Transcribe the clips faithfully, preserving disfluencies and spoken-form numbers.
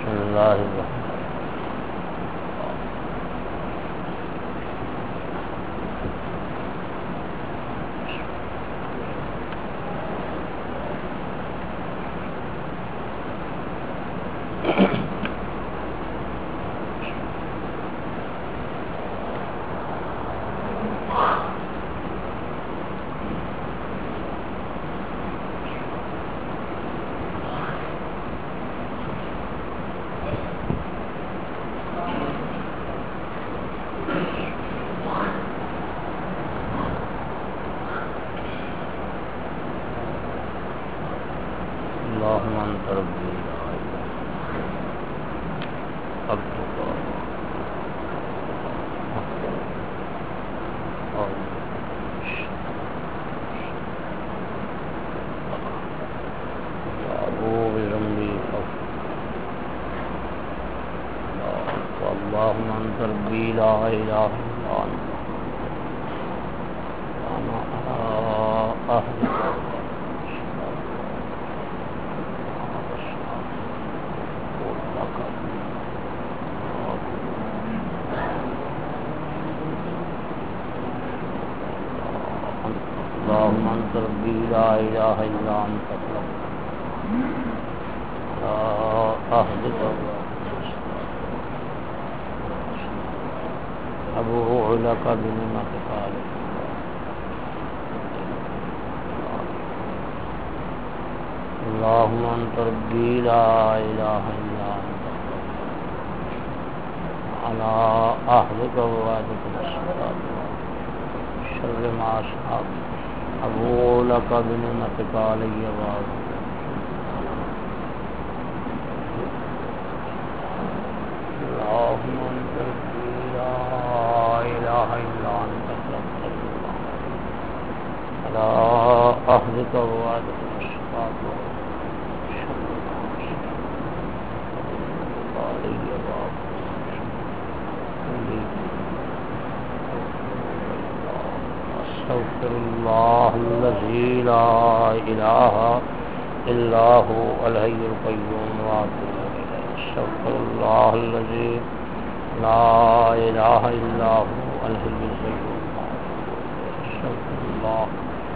اللہ الرحمن اللهم انت ربي لا اله عبدك ابوء بذنبي اللهم انت ربي لا اله الا انت انا اهلك اللهم انت ربي لا اله الا انت لا اهلك ابوء لك بنعمتك علي اللهم انت ربي لا اله الا انت على اهلك ووعدك الصلاة شر ما اصحاب ابوء لك بنعمتك علي وعلى اللهم انت ربي لا اله الا انت على اهلك ووعدك الصلاة استغفر الله الذي لا اله الا هو الحي القيوم واتوب اليه استغفر الله الذي لا اله الا هو الحي القيوم استغفر الله.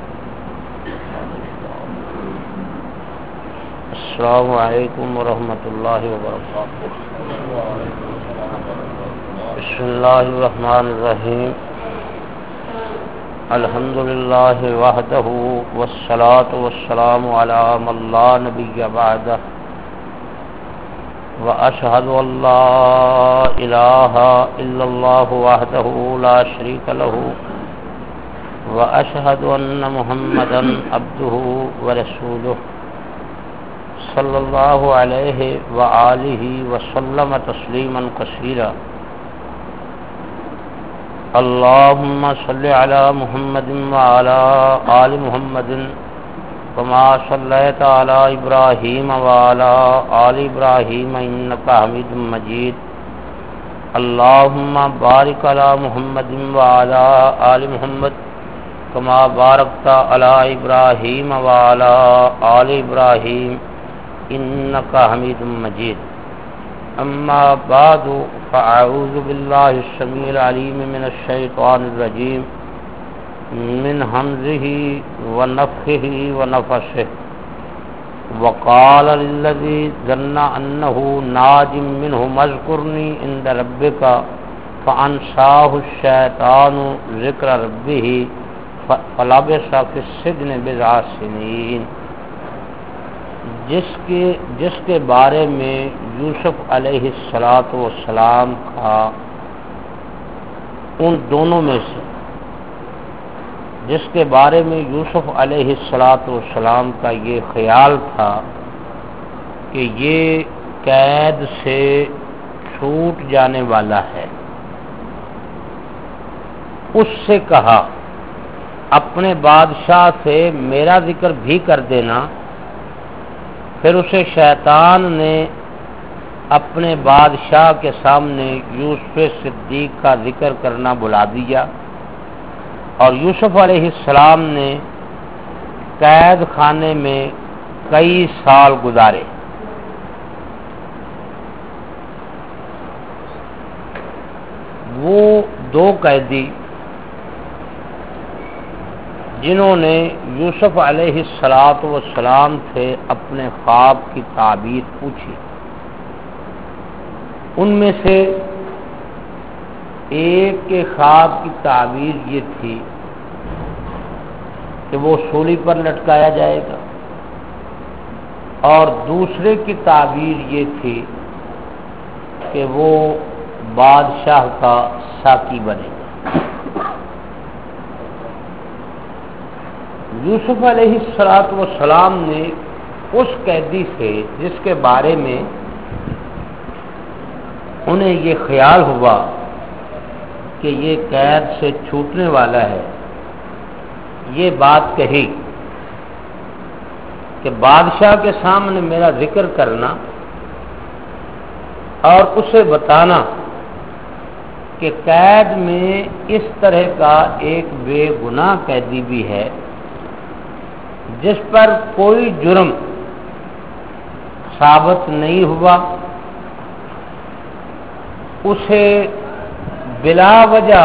السلام علیکم ورحمۃ اللہ وبرکاتہ. بسم اللہ الرحمن الرحیم. الحمد للہ وحدہ والصلاة والسلام علی من لا نبی بعدہ واشہد ان لا الہ الا اللہ وحدہ لا شریک لہ واشہد ان محمدا عبدہ ورسولہ صلی اللہ علیہ وآلہ وسلم تسلیما کثیرا. اللهم صل على محمد وعلى آل محمد كما صليت على إبراهيم وعلى آل إبراهيم إنك حميد مجيد. اللهم بارك على محمد وعلى آل محمد كما باركت على إبراهيم وعلى آل إبراهيم إنك حميد مجيد. اما بعد فاعوذ بالله السميع العليم من الشيطان الرجيم من همزه ونفخه ونفثه. وقال للذي ظن انه ناج منه اذكرني عند ربك فانساه الشيطان ذكر ربه فلبث في السجن بضع سنين. جس کے جس کے بارے میں یوسف علیہ الصلاۃ والسلام کا ان دونوں میں سے جس کے بارے میں یوسف علیہ الصلاۃ والسلام کا یہ خیال تھا کہ یہ قید سے چھوٹ جانے والا ہے، اس سے کہا اپنے بادشاہ سے میرا ذکر بھی کر دینا. پھر اسے شیطان نے اپنے بادشاہ کے سامنے یوسف صدیق کا ذکر کرنا بلا دیا اور یوسف علیہ السلام نے قید خانے میں کئی سال گزارے. وہ دو قیدی جنہوں نے یوسف علیہ الصلاۃ والسلام سے اپنے خواب کی تعبیر پوچھی، ان میں سے ایک کے خواب کی تعبیر یہ تھی کہ وہ سولی پر لٹکایا جائے گا، اور دوسرے کی تعبیر یہ تھی کہ وہ بادشاہ کا ساقی بنے گا۔ یوسف علیہ الصلاۃ والسلام نے اس قیدی سے جس کے بارے میں انہیں یہ خیال ہوا کہ یہ قید سے چھوٹنے والا ہے، یہ بات کہی کہ بادشاہ کے سامنے میرا ذکر کرنا اور اسے بتانا کہ قید میں اس طرح کا ایک بے گناہ قیدی بھی ہے جس پر کوئی جرم ثابت نہیں ہوا، اسے بلا وجہ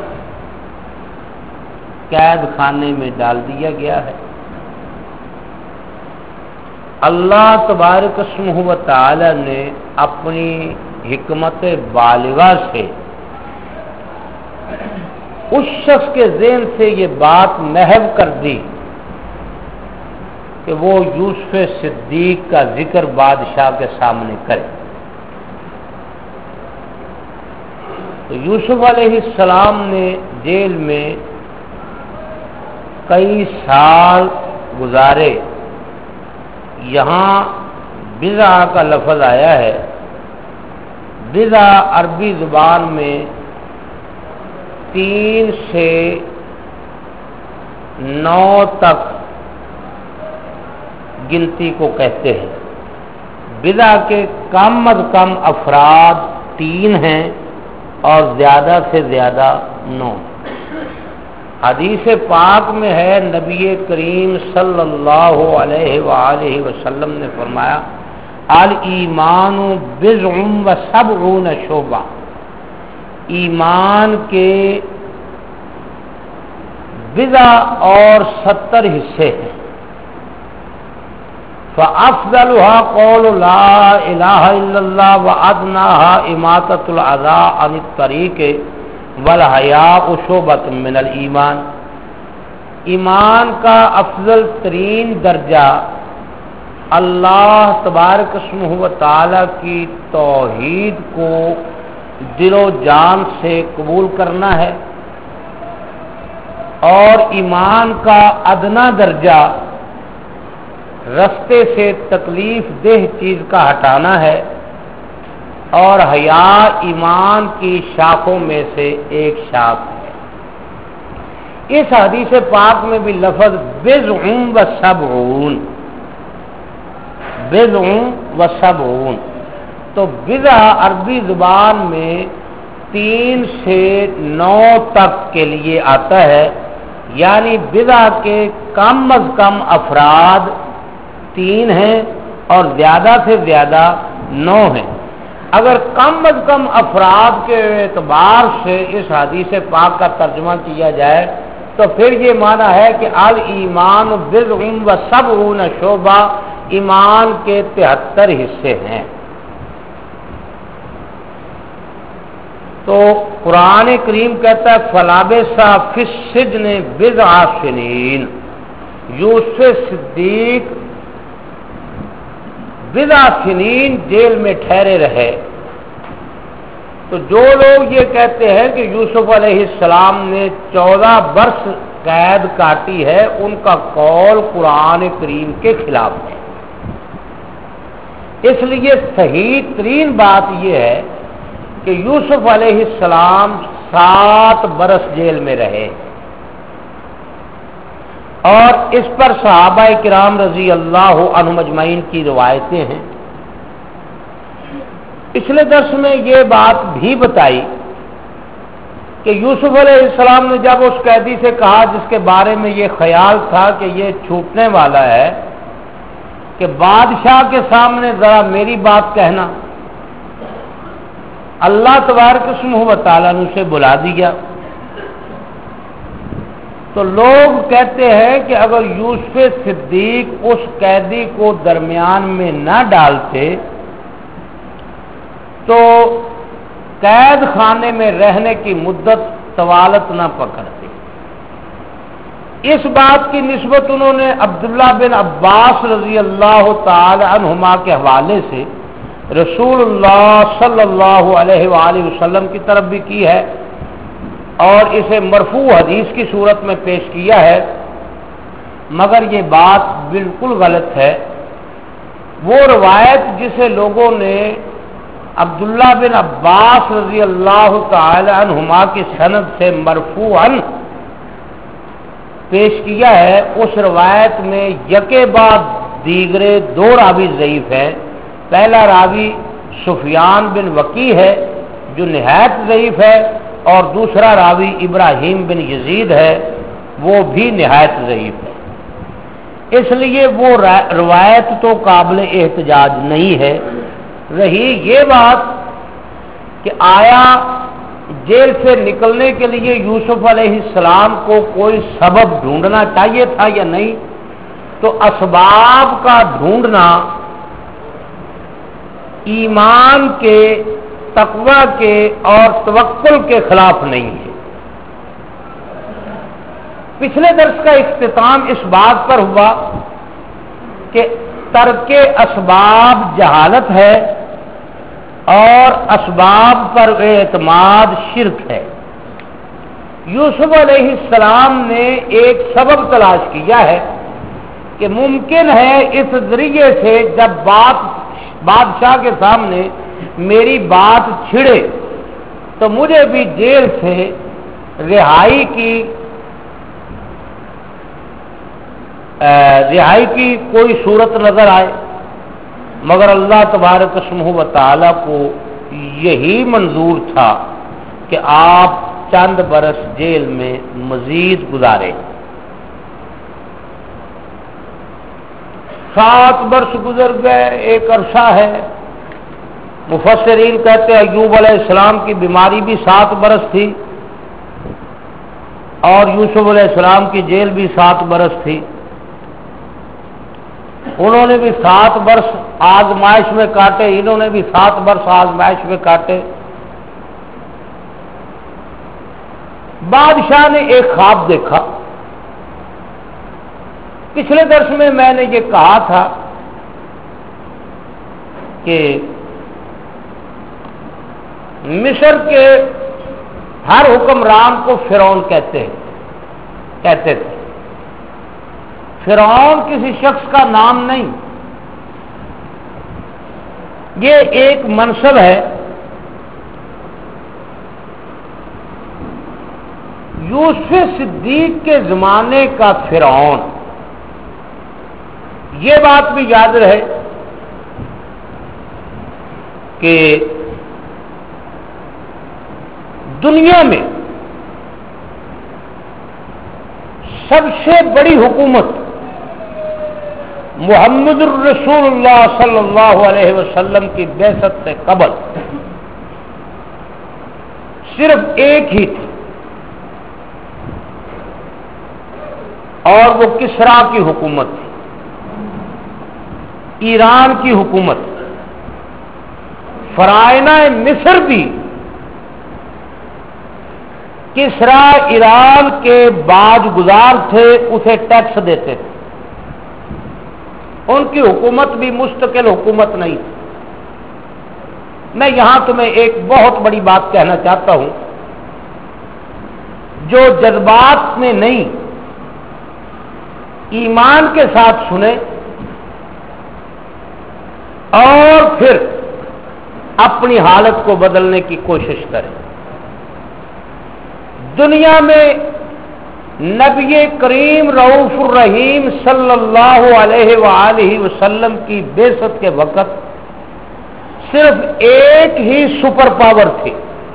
قید خانے میں ڈال دیا گیا ہے۔ اللہ تبارک اسمہ و تعالی نے اپنی حکمت بالغہ سے اس شخص کے ذہن سے یہ بات محو کر دی کہ وہ یوسف صدیق کا ذکر بادشاہ کے سامنے کرے۔ تو یوسف علیہ السلام نے جیل میں کئی سال گزارے۔ یہاں بضع کا لفظ آیا ہے، بضع عربی زبان میں تین سے نو تک گنتی کو کہتے ہیں۔ بضع کے کم از کم افراد تین ہیں اور زیادہ سے زیادہ نو۔ حدیث پاک میں ہے، نبی کریم صلی اللہ علیہ وآلہ وسلم نے فرمایا الایمان بضع و سبعون شعبہ، ایمان کے بضع اور ستر حصے ہیں۔ فافضلها قول لا الہ الا اللہ وادناها اماطۃ الاذى عن الطریق والحیاء شعبۃ من الایمان، ایمان کا افضل ترین درجہ اللہ تبارک اسمہ و تعالی کی توحید کو دل و جان سے قبول کرنا ہے، اور ایمان کا ادنا درجہ رستے سے تکلیف دہ چیز کا ہٹانا ہے، اور حیا ایمان کی شاخوں میں سے ایک شاخ ہے۔ اس حدیث پاک میں بھی لفظ بضع و سبعون، بضع و سبعون، تو بضع عربی زبان میں تین سے نو تک کے لیے آتا ہے، یعنی بضع کے کم از کم افراد تین ہیں اور زیادہ سے زیادہ نو ہیں۔ اگر کم از کم افراد کے اعتبار سے اس حدیث پاک کا ترجمہ کیا جائے تو پھر یہ معنی ہے کہ الایمان بضع و سبعون شعبہ، ایمان کے تہتر حصے ہیں۔ تو قرآن کریم کہتا ہے فلابث فی السجن بضع سنین، یوسف صدیق بضع سنین جیل میں ٹھہرے رہے۔ تو جو لوگ یہ کہتے ہیں کہ یوسف علیہ السلام نے چودہ برس قید کاٹی ہے، ان کا قول قرآن کریم کے خلاف ہے۔ اس لیے صحیح ترین بات یہ ہے کہ یوسف علیہ السلام سات برس جیل میں رہے، اور اس پر صحابہ کرام رضی اللہ عنہم اجمعین کی روایتیں ہیں۔ پچھلے درس میں یہ بات بھی بتائی کہ یوسف علیہ السلام نے جب اس قیدی سے کہا جس کے بارے میں یہ خیال تھا کہ یہ چھوٹنے والا ہے کہ بادشاہ کے سامنے ذرا میری بات کہنا، اللہ تبارک اسمہ و تعالیٰ نے اسے بلا دیا. تو لوگ کہتے ہیں کہ اگر یوسف صدیق اس قیدی کو درمیان میں نہ ڈالتے تو قید خانے میں رہنے کی مدت طوالت نہ پکڑتی. اس بات کی نسبت انہوں نے عبداللہ بن عباس رضی اللہ تعالی عنہما کے حوالے سے رسول اللہ صلی اللہ علیہ وآلہ وسلم کی طرف بھی کی ہے اور اسے مرفوع حدیث کی صورت میں پیش کیا ہے، مگر یہ بات بالکل غلط ہے. وہ روایت جسے لوگوں نے عبداللہ بن عباس رضی اللہ تعالی عنہما کی سند سے مرفوعاً پیش کیا ہے، اس روایت میں یکے بعد دیگرے دو راوی ضعیف ہیں. پہلا راوی سفیان بن وکی ہے جو نہایت ضعیف ہے، اور دوسرا راوی ابراہیم بن یزید ہے وہ بھی نہایت ضعیف ہے. اس لیے وہ روایت تو قابل احتجاج نہیں ہے. رہی یہ بات کہ آیا جیل سے نکلنے کے لیے یوسف علیہ السلام کو کوئی سبب ڈھونڈنا چاہیے تھا یا نہیں، تو اسباب کا ڈھونڈنا ایمان کے، تقوی کے اور توکل کے خلاف نہیں ہے. پچھلے درس کا اختتام اس بات پر ہوا کہ ترک اسباب جہالت ہے اور اسباب پر اعتماد شرک ہے. یوسف علیہ السلام نے ایک سبب تلاش کیا ہے کہ ممکن ہے اس ذریعے سے جب بات بادشاہ کے سامنے میری بات چھڑے تو مجھے بھی جیل سے رہائی کی رہائی کی کوئی صورت نظر آئے. مگر اللہ تبارک اسمہ و تعالیٰ کو یہی منظور تھا کہ آپ چند برس جیل میں مزید گزارے. سات برس گزر گئے، ایک عرصہ ہے. مفسرین کہتے ہیں ایوب علیہ السلام کی بیماری بھی سات برس تھی اور یوسف علیہ السلام کی جیل بھی سات برس تھی. انہوں نے بھی سات برس آزمائش میں کاٹے، انہوں نے بھی سات برس آزمائش میں کاٹے. بادشاہ نے ایک خواب دیکھا. پچھلے درس میں میں نے یہ کہا تھا کہ مصر کے ہر حکمران کو فرعون کہتے ہیں کہتے تھے. فرعون کسی شخص کا نام نہیں، یہ ایک منصب ہے. یوسف صدیق کے زمانے کا فرعون، یہ بات بھی یاد رہے کہ دنیا میں سب سے بڑی حکومت محمد الرسول اللہ صلی اللہ علیہ وسلم کی بعثت سے قبل صرف ایک ہی تھی، اور وہ کسرا کی حکومت تھی، ایران کی حکومت. فرعونہ مصر بھی کسرا ایران کے باج گزار تھے، اسے ٹیکس دیتے تھے. ان کی حکومت بھی مستقل حکومت نہیں تھی. میں یہاں تمہیں ایک بہت بڑی بات کہنا چاہتا ہوں، جو جذبات میں نہیں ایمان کے ساتھ سنے اور پھر اپنی حالت کو بدلنے کی کوشش کرے. دنیا میں نبی کریم رؤوف الرحیم صلی اللہ علیہ وآلہ وسلم کی بعثت کے وقت صرف ایک ہی سپر پاور تھی.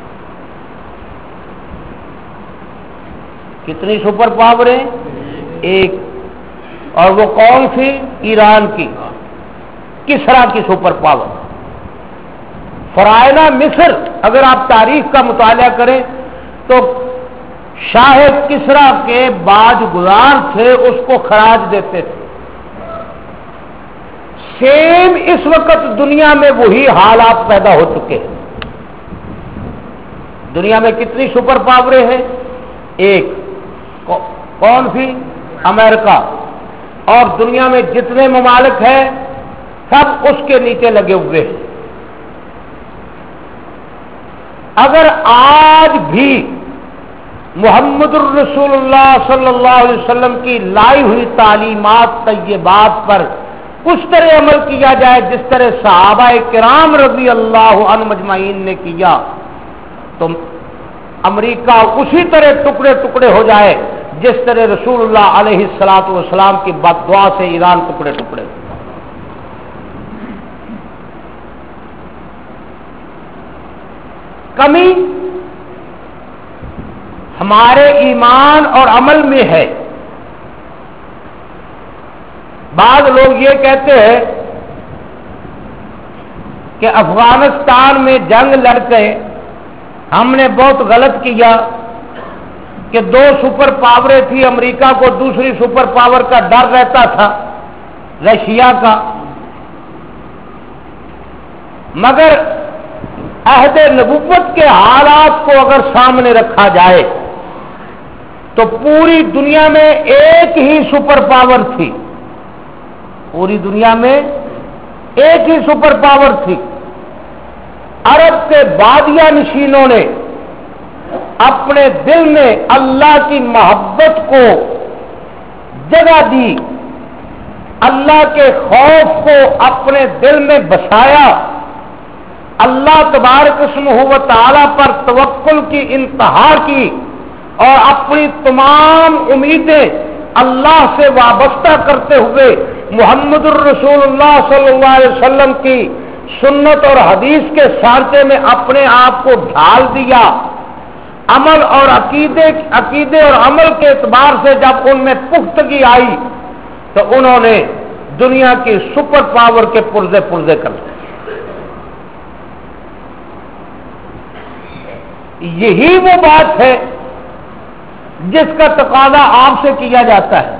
کتنی سپر پاوریں؟ ایک. اور وہ کون تھی؟ ایران کی، کسرا کی سپر پاور. فرعونہ مصر اگر آپ تاریخ کا مطالعہ کریں تو شاہ کسریٰ کے باج گزار تھے، اس کو خراج دیتے تھے۔ سیم اس وقت دنیا میں وہی حالات پیدا ہو چکے ہیں۔ دنیا میں کتنی سپر پاوریں ہیں؟ ایک کون سی؟ امریکہ۔ اور دنیا میں جتنے ممالک ہیں سب اس کے نیچے لگے ہوئے ہیں۔ اگر آج بھی محمد الرسول اللہ صلی اللہ علیہ وسلم کی لائی ہوئی تعلیمات طیبات پر اس طرح عمل کیا جائے جس طرح صحابہ کرام رضی اللہ عنہ مجمعین نے کیا، تو امریکہ اسی طرح ٹکڑے ٹکڑے ہو جائے جس طرح رسول اللہ علیہ الصلوۃ والسلام کی بد دعا سے ایران ٹکڑے ٹکڑے۔ کمی ہمارے ایمان اور عمل میں ہے۔ بعض لوگ یہ کہتے ہیں کہ افغانستان میں جنگ لڑ گئے، ہم نے بہت غلط کیا کہ دو سپر پاوریں تھی، امریکہ کو دوسری سپر پاور کا ڈر رہتا تھا، رشیا کا۔ مگر عہد نبوت کے حالات کو اگر سامنے رکھا جائے تو پوری دنیا میں ایک ہی سپر پاور تھی، پوری دنیا میں ایک ہی سپر پاور تھی۔ عرب کے بادیہ نشینوں نے اپنے دل میں اللہ کی محبت کو جگہ دی، اللہ کے خوف کو اپنے دل میں بسایا، اللہ تبارک اسمہ و تعالی پر توکل کی انتہا کی اور اپنی تمام امیدیں اللہ سے وابستہ کرتے ہوئے محمد الرسول اللہ صلی اللہ علیہ وسلم کی سنت اور حدیث کے سانچے میں اپنے آپ کو ڈھال دیا۔ عمل اور عقیدے عقیدے اور عمل کے اعتبار سے جب ان میں پختگی آئی تو انہوں نے دنیا کی سپر پاور کے پرزے پرزے کر دیے۔ یہی وہ بات ہے جس کا تقاضا آپ سے کیا جاتا ہے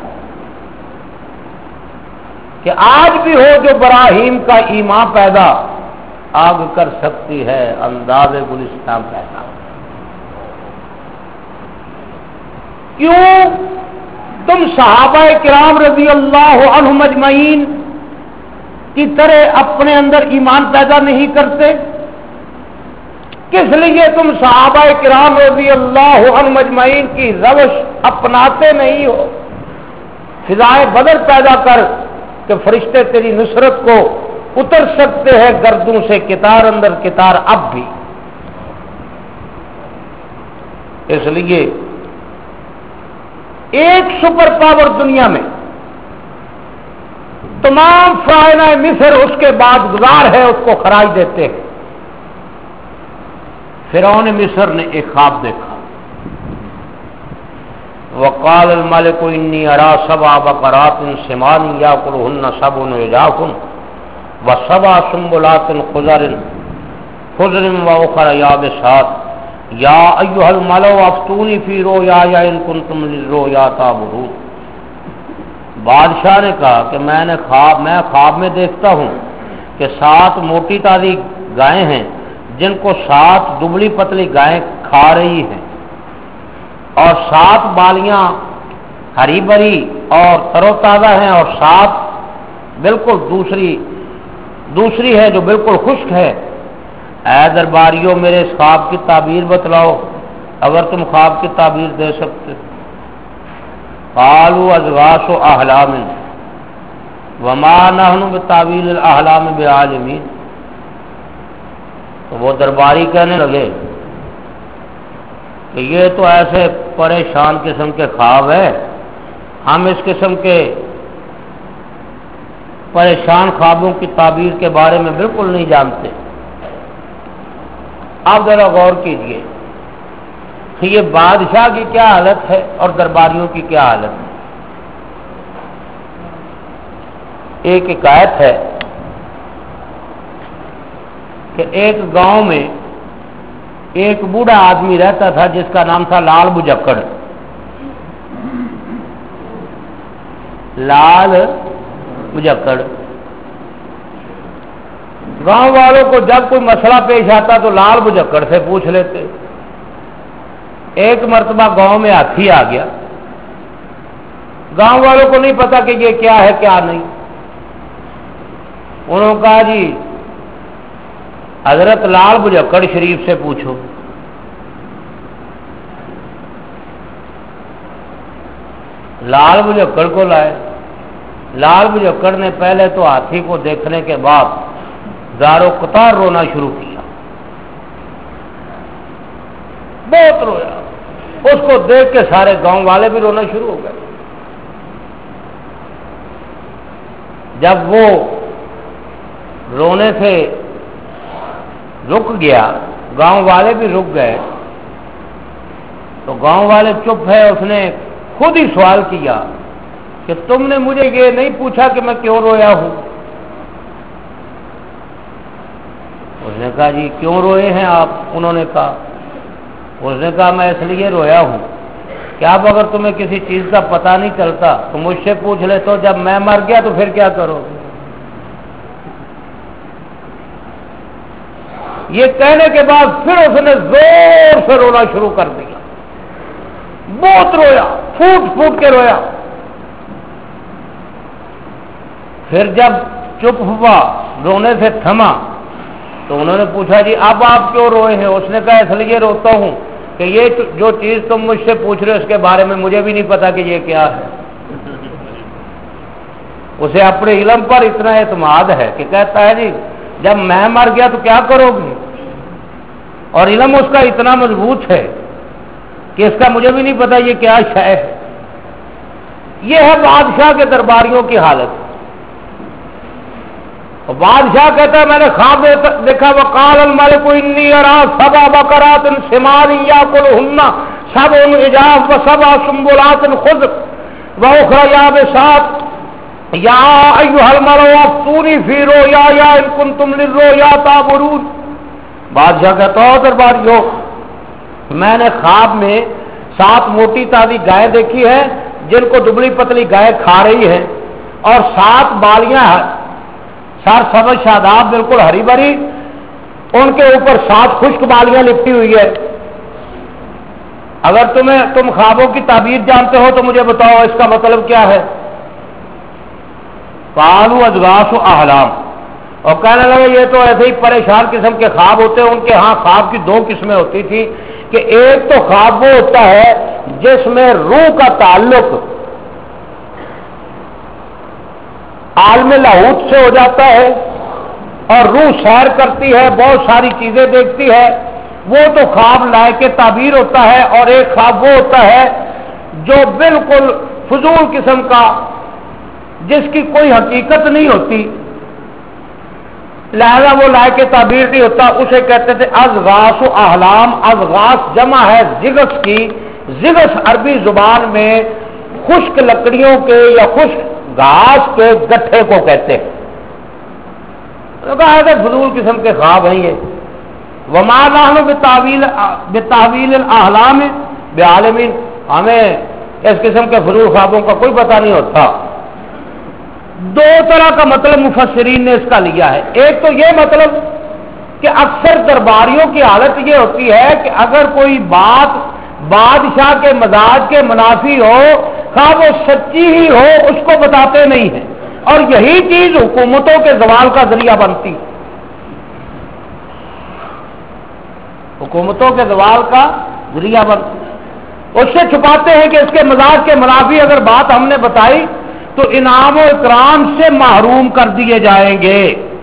کہ آج بھی ہو جو براہیم کا ایمان پیدا، آگ کر سکتی ہے انداز گلستان پیدا۔ کیوں تم صحابہ کرام رضی اللہ عنہم اجمعین کی طرح اپنے اندر ایمان پیدا نہیں کرتے؟ کس لیے تم صحابہ کرام رضی اللہ عنہم اجمعین کی روش اپناتے نہیں ہو؟ فضائے بدر پیدا کر کہ فرشتے تیری نصرت کو اتر سکتے ہیں گردوں سے کتار اندر کتار اب بھی۔ اس لیے ایک سپر پاور دنیا میں تمام فرعونہ مصر اس کے بعد گزار ہے، اس کو خراج دیتے ہیں۔ فرعون مصر نے ایک خواب دیکھا، وقال الملك انی ارى سبع بقرات سمان یاکلهن سبع عجاف وسبع سنبلات خضر خضر واخر یابسات یا ایها الملأ افتونی فی رؤیایا ان کنتم للرؤیا تعبرون۔ بادشاہ نے کہا کہ میں نے خواب میں خواب میں دیکھتا ہوں کہ سات موٹی تازی گائیں ہیں جن کو سات دبلی پتلی گائیں کھا رہی ہیں، اور سات بالیاں ہری بھری اور ترو تازہ ہیں، اور سات بالکل دوسری دوسری ہے جو بالکل خشک ہے۔ اے درباریوں میرے اس خواب کی تعبیر بتلاؤ اگر تم خواب کی تعبیر دے سکتے۔ قالوا اضغاث احلام وما نحن بتاویل الاحلام بعالمین۔ تو وہ درباری کہنے لگے کہ یہ تو ایسے پریشان قسم کے خواب ہے، ہم اس قسم کے پریشان خوابوں کی تعبیر کے بارے میں بالکل نہیں جانتے۔ آپ ذرا غور کیجئے کہ یہ بادشاہ کی کیا حالت ہے اور درباریوں کی کیا حالت ہے۔ ایک حکایت ہے کہ ایک گاؤں میں ایک بوڑھا آدمی رہتا تھا جس کا نام تھا لال بجکڑ. لال بجکڑ. گاؤں والوں کو جب کوئی مسئلہ پیش آتا تو لال بجکڑ سے پوچھ لیتے. ایک مرتبہ گاؤں میں ہاتھی آ گیا. گاؤں والوں کو نہیں پتا کہ یہ کیا ہے کیا نہیں. انہوں نے کہا جی حضرت لال بجکڑ شریف سے پوچھو. لال بجکڑ کو لائے. لال بجکڑ نے پہلے تو ہاتھی کو دیکھنے کے بعد زارو قطار رونا شروع کیا. بہت رویا. اس کو دیکھ کے سارے گاؤں والے بھی رونا شروع ہو گئے. جب وہ رونے سے رک گیا, گاؤں والے بھی رک گئے, تو گاؤں والے چپ ہے. اس نے خود ہی سوال کیا کہ تم نے مجھے یہ نہیں پوچھا کہ میں کیوں رویا ہوں. اس نے کہا جی کیوں روئے ہیں آپ؟ انہوں نے کہا اس نے کہا میں اس لیے رویا ہوں کہ اب اگر تمہیں کسی چیز کا پتہ نہیں چلتا تو مجھ سے پوچھ لے, تو جب میں مر گیا تو پھر کیا کرو گے؟ یہ کہنے کے بعد پھر اس نے زور سے رونا شروع کر دیا. بہت رویا, پھوٹ پھوٹ کے رویا. پھر جب چپ ہوا, رونے سے تھما, تو انہوں نے پوچھا جی اب آپ کیوں روئے ہیں؟ اس نے کہا اس لیے روتا ہوں کہ یہ جو چیز تم مجھ سے پوچھ رہے ہو اس کے بارے میں مجھے بھی نہیں پتا کہ یہ کیا ہے. اسے اپنے علم پر اتنا اعتماد ہے کہ کہتا ہے جی جب میں مر گیا تو کیا کرو گے؟ اور علم اس کا اتنا مضبوط ہے کہ اس کا مجھے بھی نہیں پتا یہ کیا شے ہے. یہ ہے بادشاہ کے درباریوں کی حالت. بادشاہ کہتا ہے میں نے خواب دیکھا وقال الملک انی ارا سبع بقرات سمان یاکلہن سبع عجاف وسبع سنبلات خضر واخرى یابسات یا ایھا الملأ افتونی فی رؤیایا ان کنتم للرؤیا تعبرون. بادشاہ کہتا ہے درباریوں میں نے خواب میں سات موٹی تازی گائے دیکھی ہے جن کو دبلی پتلی گائے کھا رہی ہے, اور سات بالیاں سر سبز شاداب بالکل ہری بھری, ان کے اوپر سات خشک بالیاں لپٹی ہوئی ہے. اگر تمہیں تم خوابوں کی تعبیر جانتے ہو تو مجھے بتاؤ اس کا مطلب کیا ہے؟ قالوا اضغاث احلام. اور کہنے لگے یہ تو ایسے ہی پریشان قسم کے خواب ہوتے ہیں. ان کے ہاں خواب کی دو قسمیں ہوتی تھی کہ ایک تو خواب وہ ہوتا ہے جس میں روح کا تعلق عالم لاہوت سے ہو جاتا ہے اور روح سیر کرتی ہے, بہت ساری چیزیں دیکھتی ہے, وہ تو خواب لائے کے تعبیر ہوتا ہے. اور ایک خواب وہ ہوتا ہے جو بالکل فضول قسم کا جس کی کوئی حقیقت نہیں ہوتی, لہذا وہ لائے کے تعبیر نہیں ہوتا. اسے کہتے تھے اضغاث و احلام. اضغاث جمع ہے زغث کی. زغث عربی زبان میں خشک لکڑیوں کے یا خشک گھاس کے گٹھے کو کہتے ہیں. کہا فضول قسم کے خواب ہیں یہ. وما نحن بتاویل بتاویل الاحلام بعالمین. ہمیں اس قسم کے فضول خوابوں کا کوئی پتہ نہیں ہوتا. دو طرح کا مطلب مفسرین نے اس کا لیا ہے. ایک تو یہ مطلب کہ اکثر درباریوں کی حالت یہ ہوتی ہے کہ اگر کوئی بات بادشاہ کے مزاج کے منافی ہو, خواہ وہ سچی ہی ہو, اس کو بتاتے نہیں ہیں, اور یہی چیز حکومتوں کے زوال کا ذریعہ بنتی. حکومتوں کے زوال کا ذریعہ بنتی. اس سے چھپاتے ہیں کہ اس کے مزاج کے منافی اگر بات ہم نے بتائی تو انعام و اکرام سے محروم کر دیے جائیں گے.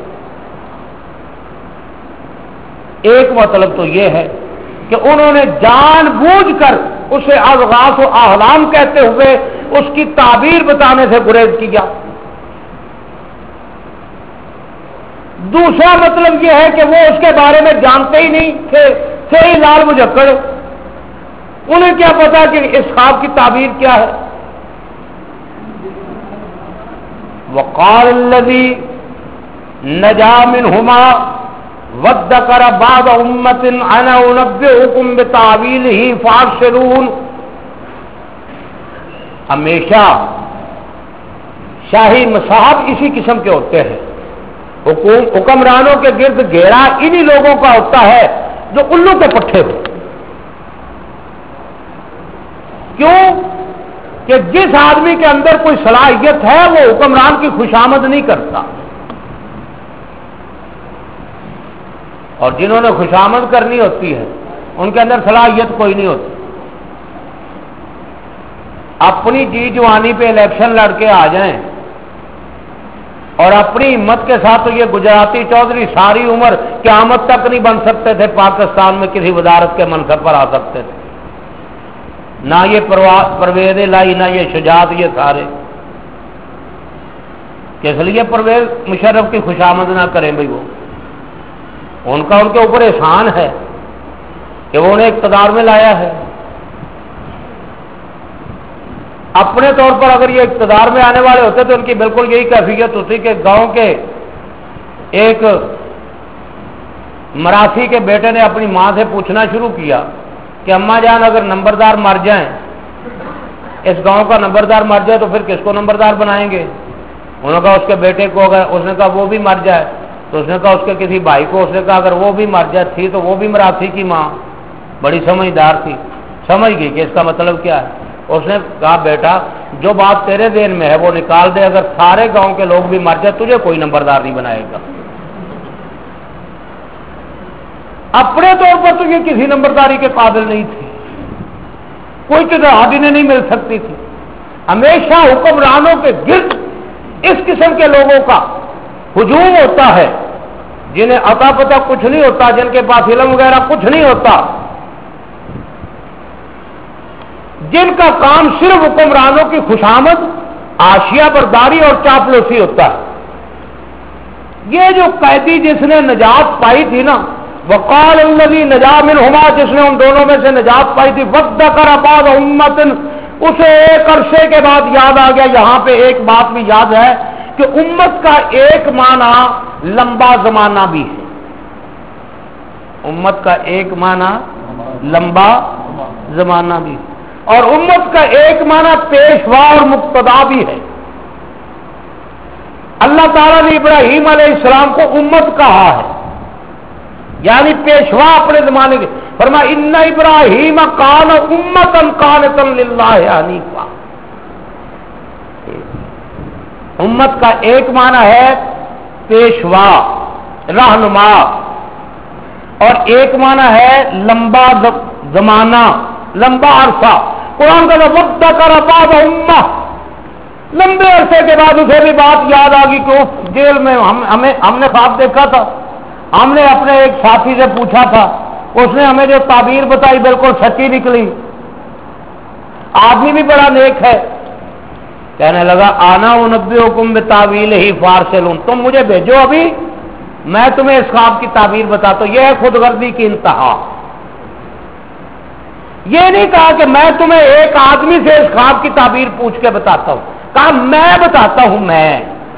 ایک مطلب تو یہ ہے کہ انہوں نے جان بوجھ کر اسے اضغاث و احلام کہتے ہوئے اس کی تعبیر بتانے سے گریز کیا. دوسرا مطلب یہ ہے کہ وہ اس کے بارے میں جانتے ہی نہیں تھے, تھے ہی لال بجکڑ. انہیں کیا پتا کہ اس خواب کی تعبیر کیا ہے. وقال الذی نجا منہما وَذَّكَرَ بَعْضَ أُمَّةٍ أَنَا أُنَبِّئُكُم بِتَأْوِيلِهِ فَأَبْصِرُونَ. ہمیشہ شاہی مصاحب اسی قسم کے ہوتے ہیں. حکمرانوں کے گرد گھیرا انہی لوگوں کا ہوتا ہے جو الو کے پٹھے ہو. کیوں کہ جس آدمی کے اندر کوئی صلاحیت ہے وہ حکمران کی خوشامد نہیں کرتا، اور جنہوں نے خوشامد کرنی ہوتی ہے ان کے اندر صلاحیت کوئی نہیں ہوتی. اپنی جی جوانی پہ الیکشن لڑ کے آ جائیں اور اپنی ہمت کے ساتھ تو یہ گجراتی چودھری ساری عمر قیامت تک نہیں بن سکتے تھے، پاکستان میں کسی وزارت کے منصب پر آ سکتے تھے. نہ یہ پرویز لائی نہ یہ شجاعت، یہ سارے کس لیے پرویز مشرف کی خوشامد نہ کریں بھائی؟ وہ ان کا ان کے اوپر احسان ہے کہ وہ انہیں اقتدار میں لایا ہے. اپنے طور پر اگر یہ اقتدار میں آنے والے ہوتے تو ان کی بالکل یہی کیفیت ہوتی کہ گاؤں کے ایک مراسی کے بیٹے نے اپنی ماں سے پوچھنا شروع کیا کہ اماں جان اگر نمبردار مر جائیں، اس گاؤں کا نمبردار مر جائے تو پھر کس کو نمبردار بنائیں گے؟ انہوں نے کہا اس کے بیٹے کو. اگر اس نے کہا وہ بھی مر جائے تو اس نے کہا اس کے کسی بھائی کو. اس نے کہا اگر وہ بھی مر جائے تھی تو وہ بھی مراسی کی ماں بڑی سمجھدار تھی، سمجھ گئی کہ اس کا مطلب کیا ہے. اس نے کہا بیٹا جو بات تیرے ذہن میں ہے وہ نکال دے، اگر سارے گاؤں کے لوگ بھی مر جائے تجھے کوئی نمبردار نہیں بنائے گا. اپنے طور پر تو یہ کسی نمبرداری کے قابل نہیں تھی، کوئی چیز انہیں نہیں مل سکتی تھی. ہمیشہ حکمرانوں کے گرد اس قسم کے لوگوں کا ہجوم ہوتا ہے جنہیں عطا پتہ کچھ نہیں ہوتا، جن کے پاس علم وغیرہ کچھ نہیں ہوتا، جن کا کام صرف حکمرانوں کی خوشامد، آشیہ برداری اور چاپلوسی ہوتا ہے. یہ جو قیدی جس نے نجات پائی تھی نا، وقال الذی نجا منہما، جس نے ان دونوں میں سے نجات پائی تھی، وذکر بعض امۃ، اسے ایک عرصے کے بعد یاد آ گیا. یہاں پہ ایک بات بھی یاد ہے کہ امت کا ایک معنی لمبا زمانہ بھی ہے. امت کا ایک معنی لمبا زمانہ بھی ہے، اور امت کا ایک معنی پیشوا اور مقتدا بھی ہے. اللہ تعالیٰ نے ابراہیم علیہ السلام کو امت کہا ہے، یعنی پیشوا اپنے زمانے کے. فرمایا ان ابراہیم کان امتا قانتا للہ حنیفا. امت کا ایک معنی ہے پیشوا، رہنما، اور ایک معنی ہے لمبا زمانہ، لمبا عرصہ. قرآن کا وقت کرا بعد امہ، لمبے عرصے کے بعد اسے بھی بات یاد آ گئی کہ اس جیل میں ہم ہمیں ہم نے خواب دیکھا تھا. ہم نے اپنے ایک ساتھی سے پوچھا تھا، اس نے ہمیں جو تعبیر بتائی بالکل سچی نکلی. آدمی بھی بڑا نیک ہے. کہنے لگا آنا انبئکم بتاویلہ فارسلون، تم مجھے بھیجو ابھی، میں تمہیں اس خواب کی تعبیر بتاتا ہوں. یہ ہے خود غرضی کی انتہا. یہ نہیں کہا کہ میں تمہیں ایک آدمی سے اس خواب کی تعبیر پوچھ کے بتاتا ہوں، کہا میں بتاتا ہوں. میں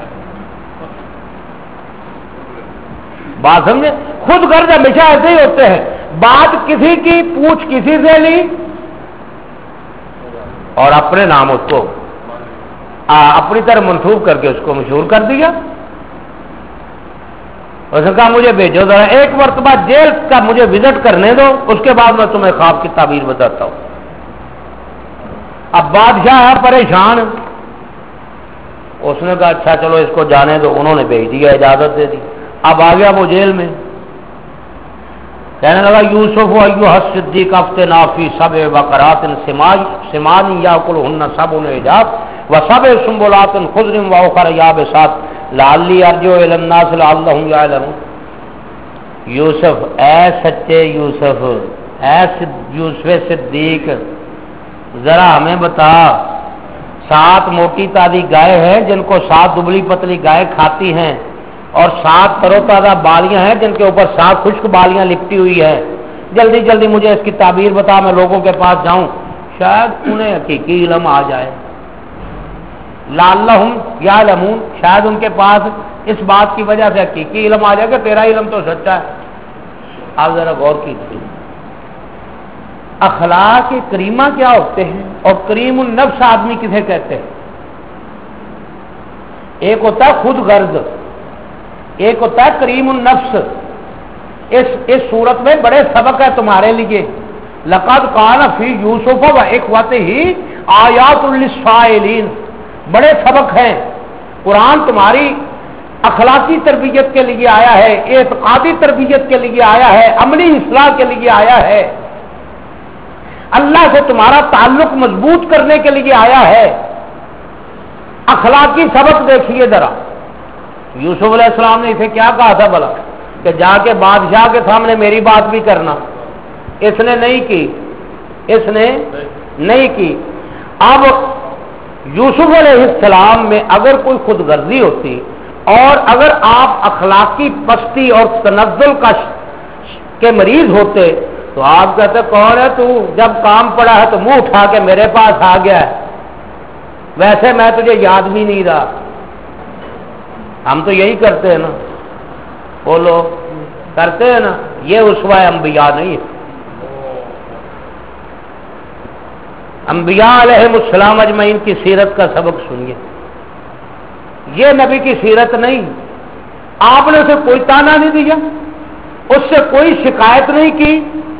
بات سمجھے؟ خود غرض ہمیشہ ایسے ہی ہوتے ہیں. بات کسی کی پوچھ کسی سے لی اور اپنے نام اس کو اپنی طرح منسوب کر کے اس کو مشہور کر دیا. اس نے کہا مجھے بھیجو ذرا ایک مرتبہ جیل کا مجھے وزٹ کرنے دو، اس کے بعد میں تمہیں خواب کی تعبیر بتاتا ہوں. اب بادشاہ ہے پریشان. اس نے کہا اچھا چلو اس کو جانے دو. انہوں نے بھیج دیا، اجازت دے دی. اب آ گیا وہ جیل میں. کہنے لگا یوسف ایھا الصدیق افتنا فی سبع بقرات سمان یاکلہن سبع عجاف وسبع سنبلات خضر واخر یابسات لعلی ارجع الی الناس لعلہم یعلمون. یوسف اے سچے یوسف، اے یوسف صدیق، ذرا ہمیں بتا، سات موٹی تازی گائے ہیں جن کو سات دبلی پتلی گائے کھاتی ہیں، اور سات ترو تازہ بالیاں ہیں جن کے اوپر سات خشک بالیاں لپٹی ہوئی ہے. جلدی جلدی مجھے اس کی تعبیر بتا، میں لوگوں کے پاس جاؤں، شاید انہیں حقیقی علم آ جائے. لعلہم یعلمون، شاید ان کے پاس اس بات کی وجہ سے حقیقی علم آ جائے کہ تیرا علم تو سچا ہے. آپ ذرا غور کیجیے، اخلاق کریمہ کیا ہوتے ہیں اور کریم النفس آدمی کسے کہتے ہیں؟ ایک ہوتا ہے خود غرض، ایک ہوتا ہے کریم النفس۔ اس اس صورت میں بڑے سبق ہے تمہارے لیے، لقد کان فی یوسف و اخوتہ آیات للسائلین، بڑے سبق ہیں۔ قرآن تمہاری اخلاقی تربیت کے لیے آیا ہے، اعتقادی تربیت کے لیے آیا ہے، عملی اصلاح کے لیے آیا ہے، اللہ سے تمہارا تعلق مضبوط کرنے کے لیے آیا ہے۔ اخلاقی سبق دیکھیے ذرا، یوسف علیہ السلام نے اسے کیا کہا تھا بھلا کہ جا کے بادشاہ کے سامنے میری بات بھی کرنا، اس نے نہیں کی، اس نے نہیں کی۔ اب یوسف علیہ السلام میں اگر کوئی خود غرضی ہوتی اور اگر آپ اخلاقی پستی اور تنزل کا کے مریض ہوتے تو آپ کہتے کون ہے تو، جب کام پڑا ہے تو منہ اٹھا کے میرے پاس آ گیا ہے، ویسے میں تجھے یاد بھی نہیں رہا۔ ہم تو یہی کرتے ہیں نا، بولو کرتے ہیں نا، یہ اسوہ انبیاء نہیں ہے۔ انبیاء علیہ السلام اجمعین کی سیرت کا سبق سنیے، یہ نبی کی سیرت نہیں۔ آپ نے اسے کوئی تانا نہیں دیا، اس سے کوئی شکایت نہیں کی،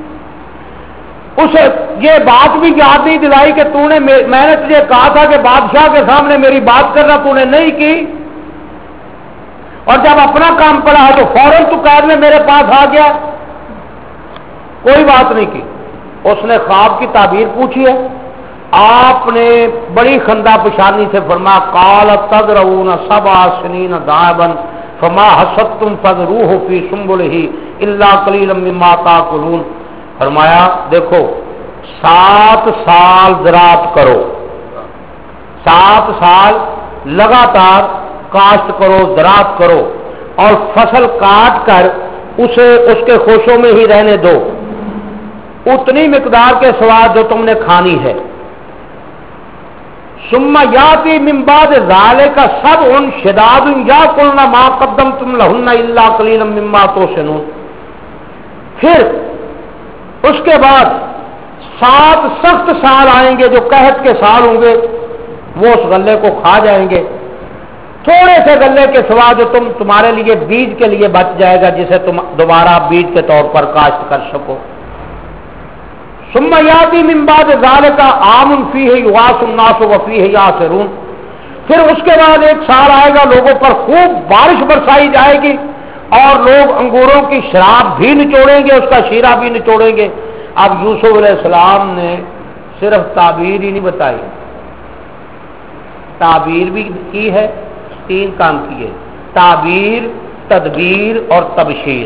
اسے یہ بات بھی یاد نہیں دلائی کہ تو نے میں نے تجھے کہا تھا کہ بادشاہ کے سامنے میری بات کرنا، تو نے نہیں کی، اور جب اپنا کام پڑا ہے تو فوراً تو قید میں میرے پاس آ گیا، کوئی بات نہیں کی۔ اس نے خواب کی تعبیر پوچھی ہے، آپ نے بڑی خندہ پیشانی سے فرمایا قال تذرؤون سبع سنین دابا فما حصدتم فذروه فی سنبلہ الا قلیلا مما تاکلون۔ فرمایا دیکھو سات سال زراعت کرو، سات سال لگاتار کاشت کرو، زراعت کرو، اور فصل کاٹ کر اسے اس کے خوشوں میں ہی رہنے دو، اتنی مقدار کے سوا جو تم نے کھانی ہے۔ ثم یاتی من بعد ذلک سبع شداد یاکلن ما قدمتم لهن الا قلیلا مما تحسنون۔ پھر اس کے بعد سات سخت سال آئیں گے جو قحط کے سال ہوں گے، وہ اس غلے کو کھا جائیں گے، تھوڑے سے غلے کے سوا جو تم تمہارے لیے بیج کے لیے بچ جائے گا، جسے تم دوبارہ بیج کے طور پر کاشت کر سکو۔ ثم یاتی من بعد ذلک عام فیہ یغاث الناس وفیہ یعصرون۔ پھر اس کے بعد ایک سال آئے گا لوگوں پر خوب بارش برسائی جائے گی اور لوگ انگوروں کی شراب بھی نچوڑیں گے، اس کا شیرہ بھی نچوڑیں گے۔ اب یوسف علیہ السلام نے صرف تعبیر ہی نہیں بتائی، تعبیر بھی کی ہے، تین کام کیے، تعبیر، تدبیر اور تبشیر۔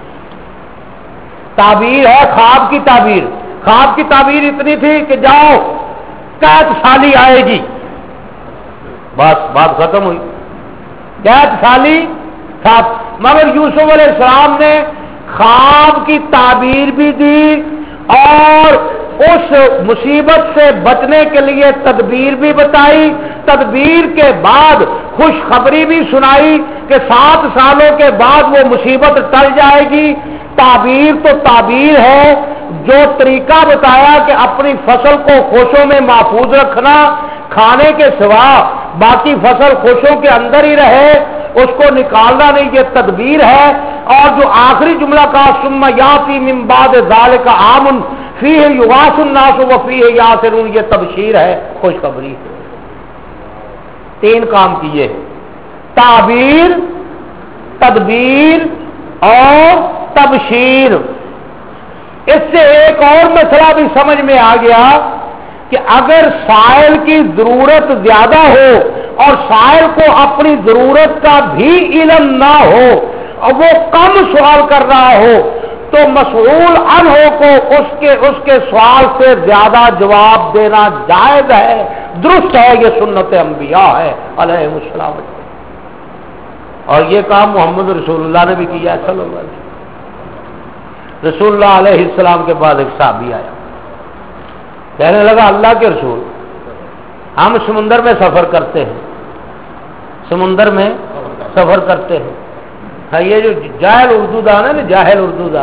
تعبیر ہے خواب کی تعبیر، خواب کی تعبیر اتنی تھی کہ جاؤ قحط سالی آئے گی، بس بات ختم ہوئی، قحط سالی ساتھ۔ مگر یوسف علیہ السلام نے خواب کی تعبیر بھی دی اور اس مصیبت سے بچنے کے لیے تدبیر بھی بتائی، تدبیر کے بعد خوشخبری بھی سنائی کہ سات سالوں کے بعد وہ مصیبت ٹل جائے گی۔ تعبیر تو تعبیر ہے، جو طریقہ بتایا کہ اپنی فصل کو خوشوں میں محفوظ رکھنا، کھانے کے سوا باقی فصل خوشوں کے اندر ہی رہے، اس کو نکالنا نہیں، یہ تدبیر ہے۔ اور جو آخری جملہ کا ثم یاتی من بعد ذلک عام فیہ یغاث الناس وفیہ یعصرون، یہ تبشیر ہے، خوشخبری۔ تین کام کیے، تعبیر، تدبیر اور تبشیر۔ اس سے ایک اور مسئلہ بھی سمجھ میں آ گیا کہ اگر سائل کی ضرورت زیادہ ہو اور سائل کو اپنی ضرورت کا بھی علم نہ ہو اور وہ کم سوال کر رہا ہو تو مسئول عنہ کو اس کے اس کے سوال سے زیادہ جواب دینا جائز ہے، درست ہے، یہ سنت انبیاء ہے علیہ السلام۔ اور یہ کام محمد رسول اللہ نے بھی کیا صلی اللہ علیہ وسلم۔ رسول اللہ علیہ السلام کے بعد ایک صحابی آیا، کہنے لگا اللہ کے رسول، ہم سمندر میں سفر کرتے ہیں، سمندر میں سفر کرتے ہیں، یہ جو جاہل اردو دان ہے نا، جاہل اردو دان،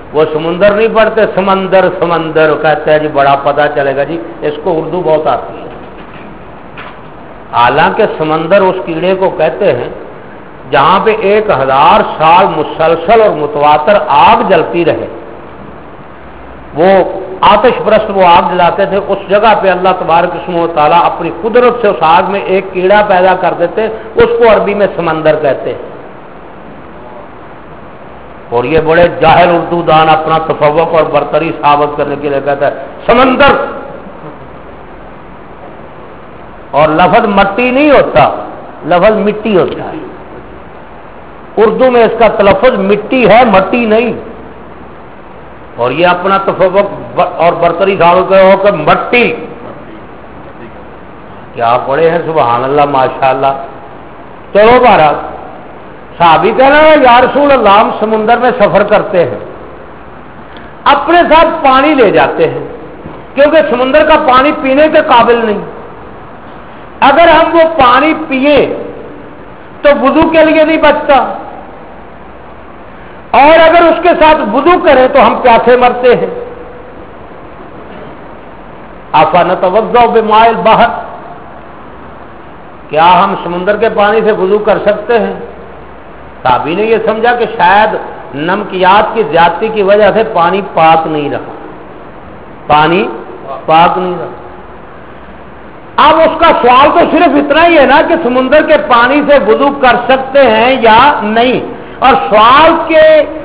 وہ سمندر نہیں پڑھتے، سمندر سمندر کہتے ہیں جی، بڑا پتہ چلے گا جی، اس کو اردو بہت آتی ہے۔ حالانکہ سمندر اس کیڑے کو کہتے ہیں جہاں پہ ایک ہزار سال مسلسل اور متواتر آگ جلتی رہے، وہ آتش پرست وہ آگ جلاتے تھے، اس جگہ پہ اللہ تبارک و تعالیٰ اپنی قدرت سے اس آگ میں ایک کیڑا پیدا کر دیتے، اس کو عربی میں سمندر کہتے ہیں۔ اور یہ بڑے جاہل اردو دان اپنا تفوق اور برتری ثابت کرنے کے لیے کہتا ہے سمندر، اور لفظ مٹی نہیں ہوتا، لفظ مٹی ہوتا ہے۔ اردو میں اس کا تلفظ مٹی ہے، مٹی نہیں، اور یہ اپنا تفوق اور برتری ثابت ہو کہ مٹی، کیا پڑھے ہیں سبحان اللہ ماشاءاللہ۔ چلو بارہ صحابی کہنا ہے یا رسول اللہ ہم سمندر میں سفر کرتے ہیں، اپنے ساتھ پانی لے جاتے ہیں کیونکہ سمندر کا پانی پینے کے قابل نہیں، اگر ہم وہ پانی پیے تو وضو کے لیے نہیں بچتا، اور اگر اس کے ساتھ وضو کریں تو ہم پیاسے مرتے ہیں۔ افنتوضأ بماء البحر، کیا ہم سمندر کے پانی سے وضو کر سکتے ہیں؟ تابعی نے یہ سمجھا کہ شاید نمکیات کی زیادتی کی وجہ سے پانی پاک نہیں رہا، پانی پاک نہیں رہا۔ اب اس کا سوال تو صرف اتنا ہی ہے نا کہ سمندر کے پانی سے وضو کر سکتے ہیں یا نہیں، اور سوال کے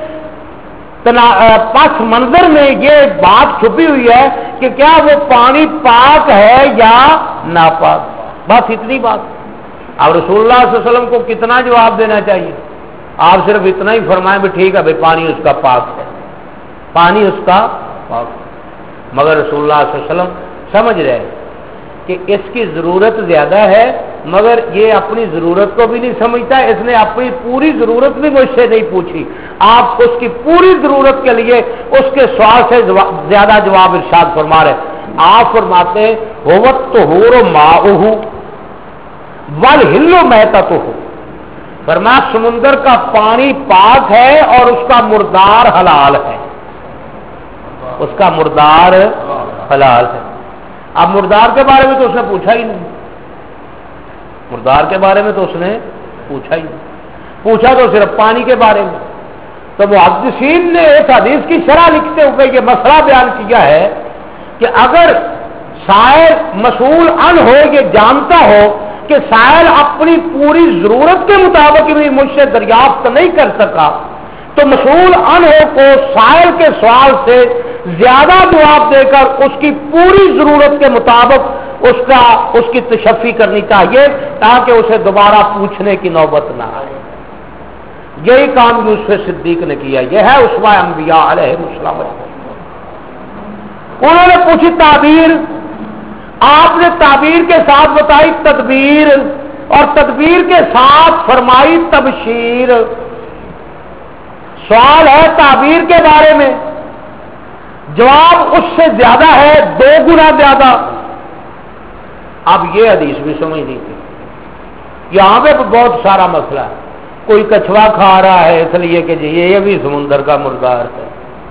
پس منظر میں یہ بات چھپی ہوئی ہے کہ کیا وہ پانی پاک ہے یا ناپاک، بس اتنی بات۔ اب رسول اللہ صلی اللہ علیہ وسلم کو کتنا جواب دینا چاہیے؟ آپ صرف اتنا ہی فرمائیں بھی ٹھیک ہے بھائی پانی اس کا پاک ہے، پانی اس کا پاک ہے، مگر رسول اللہ صلی اللہ علیہ وسلم سمجھ رہے ہیں کہ اس کی ضرورت زیادہ ہے، مگر یہ اپنی ضرورت کو بھی نہیں سمجھتا، اس نے اپنی پوری ضرورت بھی مجھ سے نہیں پوچھی، آپ اس کی پوری ضرورت کے لیے اس کے سوال سے زیادہ جواب ارشاد فرما رہے۔ آپ فرماتے ہیں هو الطهور ماؤه والحل میتته، فرمایا سمندر کا پانی پاک ہے اور اس کا مردار حلال ہے، اس کا مردار حلال ہے۔ اب مردار کے بارے میں تو اس نے پوچھا ہی نہیں، مردار کے بارے میں تو اس نے پوچھا ہی نہیں، پوچھا تو صرف پانی کے بارے میں۔ تو محدثین نے اس حدیث کی شرح لکھتے ہوئے یہ مسئلہ بیان کیا ہے کہ اگر سائل مسئول ان ہو، یہ جانتا ہو کہ سائل اپنی پوری ضرورت کے مطابق بھی مجھ سے دریافت نہیں کر سکا، تو مسئول ان ہو کو سائل کے سوال سے زیادہ جواب دے کر اس کی پوری ضرورت کے مطابق اس کا اس کی تشفی کرنی چاہیے تاکہ اسے دوبارہ پوچھنے کی نوبت نہ آئے۔ یہی کام یوسف صدیق نے کیا، یہ ہے اسوہ انبیاء علیہ السلام۔ انہوں نے پوچھی تعبیر، آپ نے تعبیر کے ساتھ بتائی تدبیر، اور تدبیر کے ساتھ فرمائی تبشیر۔ سوال ہے تعبیر کے بارے میں، جواب اس سے زیادہ ہے، دو گنا زیادہ۔ اب یہ حدیث بھی سمجھ نہیں تھی، یہاں پہ بہت سارا مسئلہ ہے۔ کوئی کچھوا کھا رہا ہے اس لیے کہ جی یہ بھی سمندر کا مردار ہے،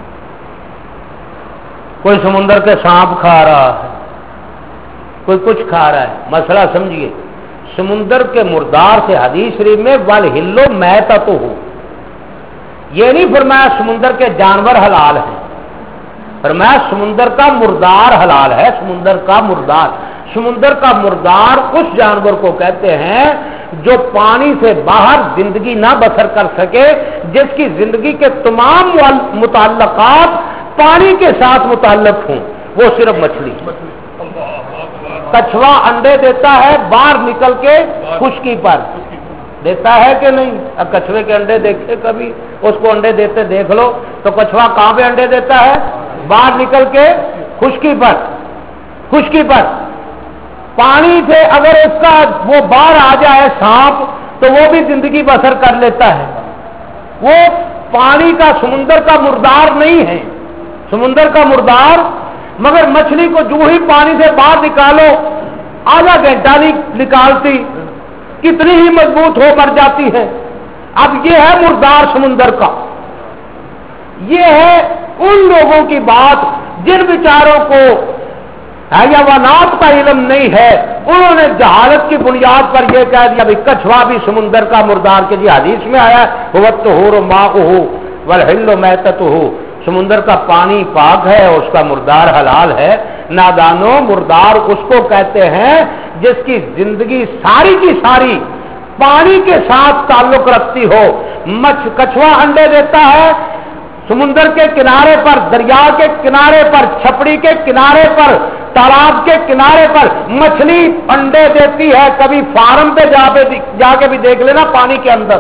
کوئی سمندر کے سانپ کھا رہا ہے، کوئی کچھ کھا رہا ہے۔ مسئلہ سمجھیے، سمندر کے مردار سے حدیث شریف میں والحل میتتہ، یہ نہیں فرمایا سمندر کے جانور حلال ہیں، فرمایا سمندر کا مردار حلال ہے۔ سمندر کا مردار، سمندر کا مردار اس جانور کو کہتے ہیں جو پانی سے باہر زندگی نہ بسر کر سکے، جس کی زندگی کے تمام متعلقات پانی کے ساتھ متعلق ہوں، وہ صرف مچھلی۔ کچھوا انڈے دیتا ہے باہر نکل کے خشکی پر، دیتا ہے کہ نہیں؟ اب کچھوے کے انڈے دیکھے کبھی؟ اس کو انڈے دیتے دیکھ لو تو کچھوا کہاں پہ انڈے دیتا ہے؟ باہر نکل کے خشکی پر، خشکی پر۔ پانی سے اگر اس کا وہ باہر آ جائے سانپ تو وہ بھی زندگی بسر کر لیتا ہے، وہ پانی کا سمندر کا مردار نہیں ہے، سمندر کا مردار۔ مگر مچھلی کو جو ہی پانی سے باہر نکالو آدھا گھنٹہ نہیں نکالتی، کتنی ہی مضبوط ہو مر جاتی ہے۔ اب یہ ہے مردار سمندر کا، یہ ہے ان लोगों की बात जिन विचारों को हैवानात का इल्म नहीं है, उन्होंने जहालत की बुनियाद पर यह कह दिया भी कछुआ भी समुंदर का मुर्दार के जी हदीस में आया हुवत्तुहुरु माउहु वल हिल्लु मैततुहु, समुंदर का पानी पाक है और उसका मुर्दार हलाल है। नादानो, मुर्दार उसको कहते हैं जिसकी जिंदगी सारी की सारी पानी के साथ ताल्लुक रखती हो। मछ कछुआ अंडे देता है समुंदर के किनारे पर, दरिया के किनारे पर, छपड़ी के किनारे पर, तालाब के किनारे पर मछली अंडे देती है। कभी फार्म पे जाके जाके भी देख लेना, पानी के अंदर,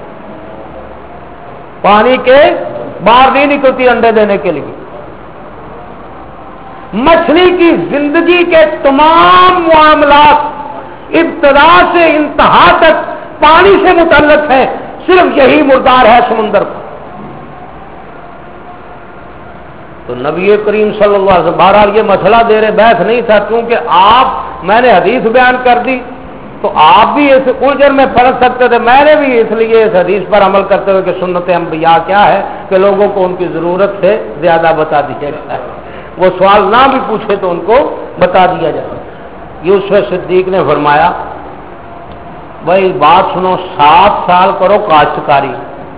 पानी के बाहर नहीं निकलती अंडे देने के लिए। मछली की जिंदगी के तमाम मामलात इब्तदा से इंतहा तक पानी से मुतल्लक है, सिर्फ यही मुर्दार है समुंदर का। तो नबी करीम सल्लल्लाहु अलैहि वसल्लम बहरहाल ये मसला दे रहे बहस नहीं था, क्योंकि आप मैंने हदीस बयान कर दी तो आप भी इस उलझन में फंस सकते थे। मैंने भी इसलिए इस हदीस पर अमल करते हुए कि सुन्नत अंबिया क्या है कि लोगों को उनकी जरूरत से ज्यादा बता दिया जाता है, वो सवाल ना भी पूछे तो उनको बता दिया जाता है। यूसुफ सिद्दीक ने फरमाया, भाई बात सुनो, सात साल करो काश्तकारी,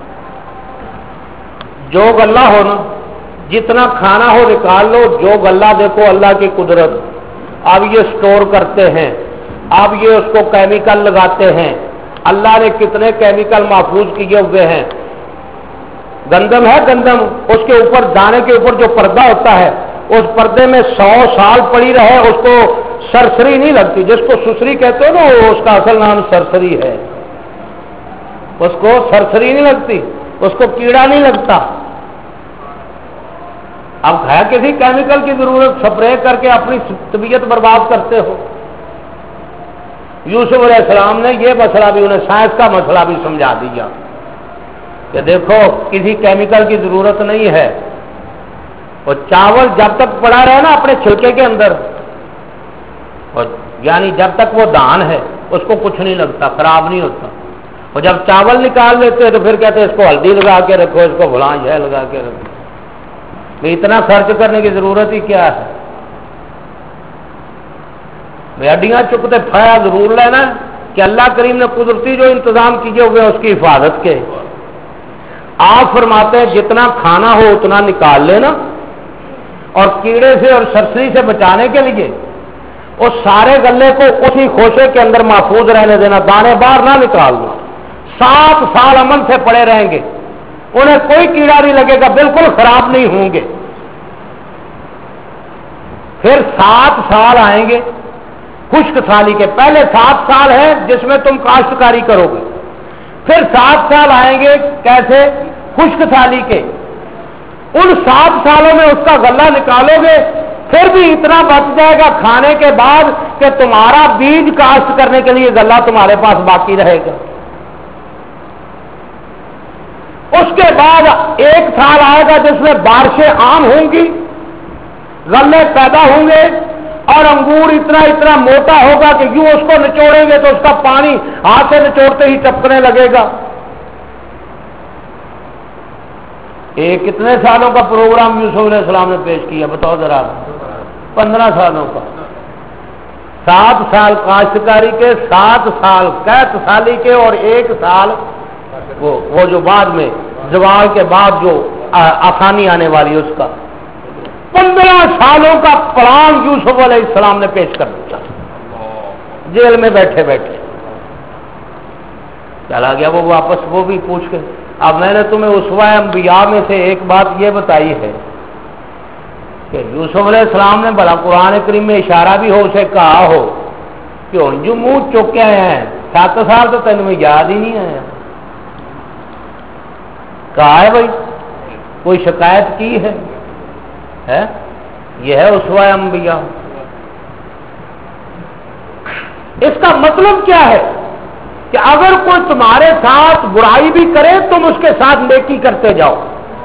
जो गल्ला हो ना, जितना खाना हो निकाल लो, जो गल्ला देखो अल्लाह की कुदरत। अब ये स्टोर करते हैं, अब ये उसको केमिकल लगाते हैं, अल्लाह ने कितने केमिकल महफूज किए हुए हैं। गंदम है, गंदम, उसके ऊपर दाने के ऊपर जो पर्दा होता है, उस पर्दे में सौ साल पड़ी रहे, उसको सरसरी नहीं लगती। जिसको सुसरी कहते हो ना, उसका असल नाम सरसरी है, उसको सरसरी नहीं लगती, उसको कीड़ा नहीं लगता। अब है किसी केमिकल की जरूरत, स्प्रे करके अपनी तबीयत बर्बाद करते हो। यूसुफ अलैहिस्सलाम ने यह मसला भी, उन्हें साइंस का मसला भी समझा दिया कि देखो किसी केमिकल की जरूरत नहीं है, और चावल जब तक पड़ा रहे ना अपने छिलके के अंदर, और यानी जब तक वो दान है उसको कुछ नहीं लगता, खराब नहीं होता। और जब चावल निकाल लेते हैं तो फिर कहते हैं इसको हल्दी लगा के रखो, इसको भुलांज है लगा के रखो। इतना खर्च करने की जरूरत ही क्या है? हड्डियां चुकते फाया जरूर लेना कि अल्लाह करीम ने कुदरती जो इंतजाम किए हुए उसकी हिफाजत के। आप फरमाते हैं जितना खाना हो उतना निकाल लेना, और कीड़े से और सरसरी से बचाने के लिए उस सारे गल्ले को उसी खोशे के अंदर महफूज रहने देना, दाने बाहर ना निकालना। सात साल अमन से पड़े रहेंगे, उन्हें कोई कीड़ा नहीं लगेगा, बिल्कुल खराब नहीं होंगे। फिर सात साल आएंगे खुश्क साली के। पहले सात साल है जिसमें तुम काश्तकारी करोगे, फिर सात साल आएंगे कैसे? खुश्क साली के। उन सात सालों में उसका गल्ला निकालोगे, फिर भी इतना बच जाएगा खाने के बाद कि तुम्हारा बीज काश्त करने के लिए गल्ला तुम्हारे पास बाकी रहेगा। उसके बाद एक साल आएगा जिसमें बारिशें आम होंगी, गल्ले पैदा होंगे, और अंगूर इतना इतना मोटा होगा कि यूं उसको निचोड़ेंगे तो उसका पानी हाथ से निचोड़ते ही टपकने लगेगा। ये कितने सालों का प्रोग्राम यूसुफ अलैहिस्सलाम ने पेश किया बताओ जरा? पंद्रह सालों का। सात साल काश्तकारी के, सात साल कैत साली के, और एक साल वो वो जो बाद में जवाल के बाद जो आसानी आने वाली उसका। पंद्रह सालों का प्लान यूसुफ अलैहिस्सलाम ने पेश कर दिया जेल में बैठे बैठे। चला गया वो वापस, वो भी पूछ के। अब मैंने तुम्हें उसवाए अंबिया में से एक बात ये बताई है कि यूसुफ अलैहिस्सलाम ने भला कुरान करीम में इशारा भी हो उसे कहा हो कि जो मुंह चुक के आए हैं, सात साल तो तेन में याद ही नहीं आया। कहा है भाई, कोई शिकायत की है, है? यह है उसवा अंबिया। इसका मतलब क्या है कि अगर कोई तुम्हारे साथ बुराई भी करे तुम उसके साथ नेकी करते जाओ,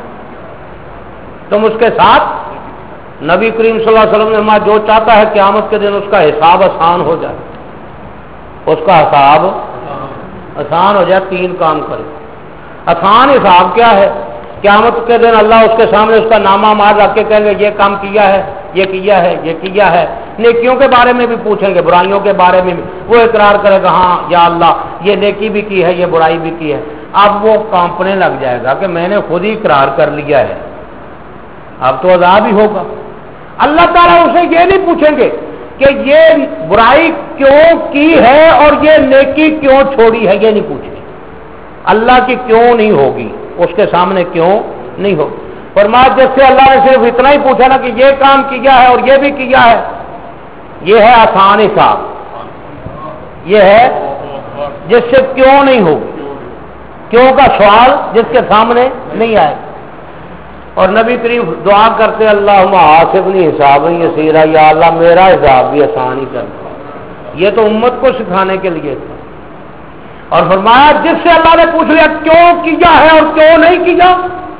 तुम उसके साथ। नबी करीम सल्लल्लाहु अलैहि वसल्लम ने जो चाहता है क़यामत के दिन उसका हिसाब आसान हो जाए, उसका हिसाब आसान हो जाए। तीन काम करे। आसान हिसाब क्या है قیامت کے دن اللہ اس کے سامنے اس کا نامہ مار رکھ کے کہیں گے یہ کام کیا ہے، یہ کیا ہے، یہ کیا ہے۔ نیکیوں کے بارے میں بھی پوچھیں گے، برائیوں کے بارے میں بھی وہ اقرار کرے گا ہاں یا اللہ یہ نیکی بھی کی ہے، یہ برائی بھی کی ہے۔ اب وہ کانپنے لگ جائے گا کہ میں نے خود ہی اقرار کر لیا ہے، اب تو عذاب ہی ہوگا۔ اللہ تعالیٰ اسے یہ نہیں پوچھیں گے کہ یہ برائی کیوں کی ہے اور یہ نیکی کیوں چھوڑی ہے، یہ نہیں پوچھیں گے۔ اللہ کی کیوں نہیں ہوگی، اس کے سامنے کیوں نہیں ہوگی۔ فرمایا جس سے اللہ نے صرف اتنا ہی پوچھا نا کہ یہ کام کیا ہے اور یہ بھی کیا ہے، یہ ہے آسان حساب، یہ ہے جس سے کیوں نہیں ہوگی، کیوں کا سوال جس کے سامنے نہیں آئے۔ اور نبی کریم دعا کرتے اللہم حاسبنی حسابا یسیرا، یا اللہ میرا حساب بھی آسان ہی کر دو۔ یہ تو امت کو سکھانے کے لیے تھا۔ اور فرمایا جس سے اللہ نے پوچھ لیا کیوں کیا ہے اور کیوں نہیں کیا،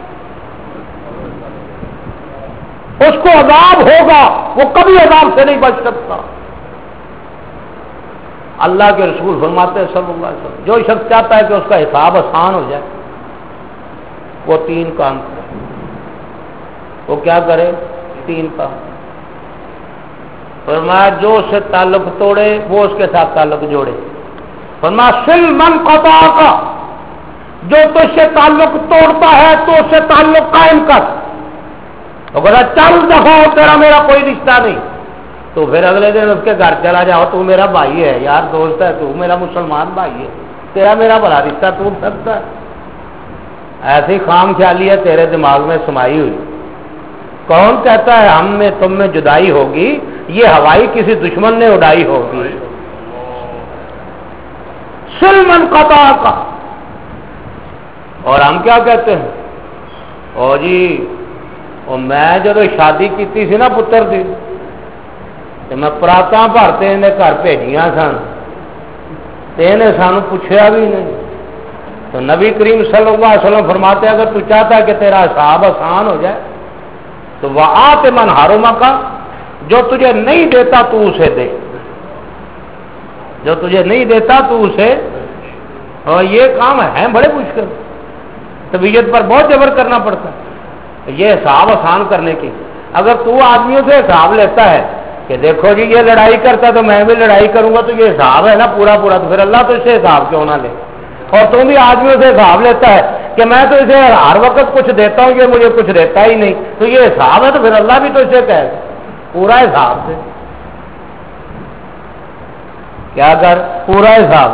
اس کو عذاب ہوگا، وہ کبھی عذاب سے نہیں بچ سکتا۔ اللہ کے رسول فرماتے ہیں صلی اللہ علیہ وسلم جو شخص چاہتا ہے کہ اس کا حساب آسان ہو جائے وہ تین کام کرے۔ وہ کیا کرے؟ تین کام۔ فرمایا جو اس سے تعلق توڑے وہ اس کے ساتھ تعلق جوڑے۔ فرمایا سل من قطع کا، جو تو اس سے تعلق توڑتا ہے تو اس سے تعلق قائم کر۔ تو بولا چل دفعہ ہو، تیرا میرا کوئی رشتہ نہیں، تو پھر اگلے دن اس کے گھر چلا جاؤ، تو میرا بھائی ہے یار، دوست ہے، تو میرا مسلمان بھائی ہے، تیرا میرا بڑا رشتہ ٹوٹ سکتا ہے؟ ایسی خام خیالی ہے تیرے دماغ میں سمائی ہوئی۔ کون کہتا ہے ہم میں تم میں جدائی ہوگی؟ یہ ہوائی کسی دشمن نے اڑائی ہوگی۔ سلمن قطع کا۔ اور ہم کیا کہتے ہیں؟ او جی اور میں جب شادی کی سی نا پتر دی تو میں پراتا بھرتے انہیں گھر بھیجیاں سن، انہیں سانو پوچھا بھی نہیں۔ تو نبی کریم صلی اللہ علیہ وسلم فرماتے ہیں اگر تو چاہتا ہے کہ تیرا حساب آسان ہو جائے تو وہ آتے من حرما کا، جو تجھے نہیں دیتا تو اسے دے، جو تجھے نہیں دیتا تو اسے۔ اور یہ کام ہے بڑے مشکل، طبیعت پر بہت جبر کرنا پڑتا ہے یہ حساب آسان کرنے کی۔ اگر تو آدمیوں سے حساب لیتا ہے کہ دیکھو جی یہ لڑائی کرتا ہے تو میں بھی لڑائی کروں گا، تو یہ حساب ہے نا پورا پورا، تو پھر اللہ تو اسے حساب کیوں نہ لے؟ اور تم بھی آدمیوں سے حساب لیتا ہے کہ میں تو اسے ہر وقت کچھ دیتا ہوں، یہ مجھے کچھ دیتا ہی نہیں، تو یہ حساب ہے، تو پھر اللہ بھی تو اسے کہے پورا حساب سے کیا کر، پورا حساب۔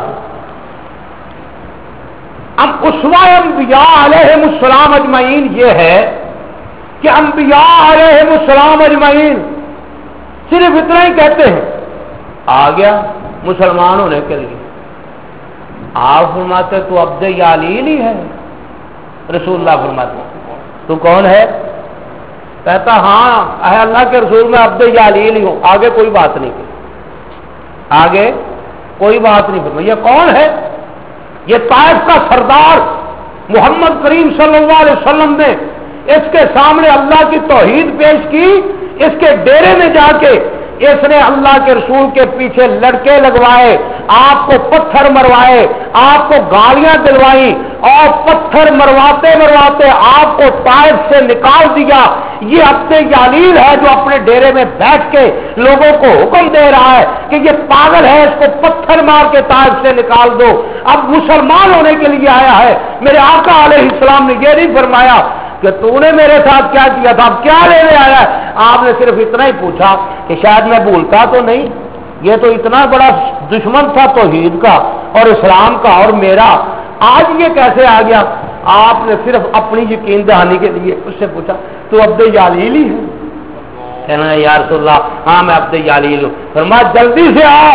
اب اسوہ انبیاء علیہم السلام اجمعین یہ ہے کہ انبیاء علیہم السلام اجمعین صرف اتنا ہی کہتے ہیں آ گیا مسلمان ہونے کے لیے۔ آپ فرماتے تو عبد یعلیل ہی ہے، رسول اللہ فرماتے تو کون ہے؟ کہتا ہاں اے اللہ کے رسول میں عبد یعلیل ہی ہوں، آگے کوئی بات نہیں کی، آگے کوئی بات نہیں فرمائی۔ یہ کون ہے؟ یہ طائف کا سردار محمد کریم صلی اللہ علیہ وسلم نے اس کے سامنے اللہ کی توحید پیش کی، اس کے ڈیرے میں جا کے اس نے اللہ کے رسول کے پیچھے لڑکے لگوائے، آپ کو پتھر مروائے، آپ کو گالیاں دلوائی، اور پتھر مرواتے مرواتے آپ کو طائف سے نکال دیا۔ یہ اپنے یعلیل ہے جو اپنے ڈیرے میں بیٹھ کے لوگوں کو حکم دے رہا ہے کہ یہ پاگل ہے، اس کو پتھر مار کے طائف سے نکال دو۔ اب مسلمان ہونے کے لیے آیا ہے۔ میرے آقا علیہ السلام نے یہ نہیں فرمایا کہ تو نے میرے ساتھ کیا کیا تھا، اب کیا لینے آیا ہے؟ آپ نے صرف اتنا ہی پوچھا کہ شاید میں بھولتا تو نہیں، یہ تو اتنا بڑا دشمن تھا توحید کا اور اسلام کا اور میرا، آج یہ کیسے آ گیا؟ آپ نے صرف اپنی یقین دہانی کے لیے اس سے پوچھا تو عبد یعلیل ہی ہے؟ کہنا ہے یا رسول اللہ ہاں میں عبد یعلیل ہوں۔ فرمایا جلدی سے آ،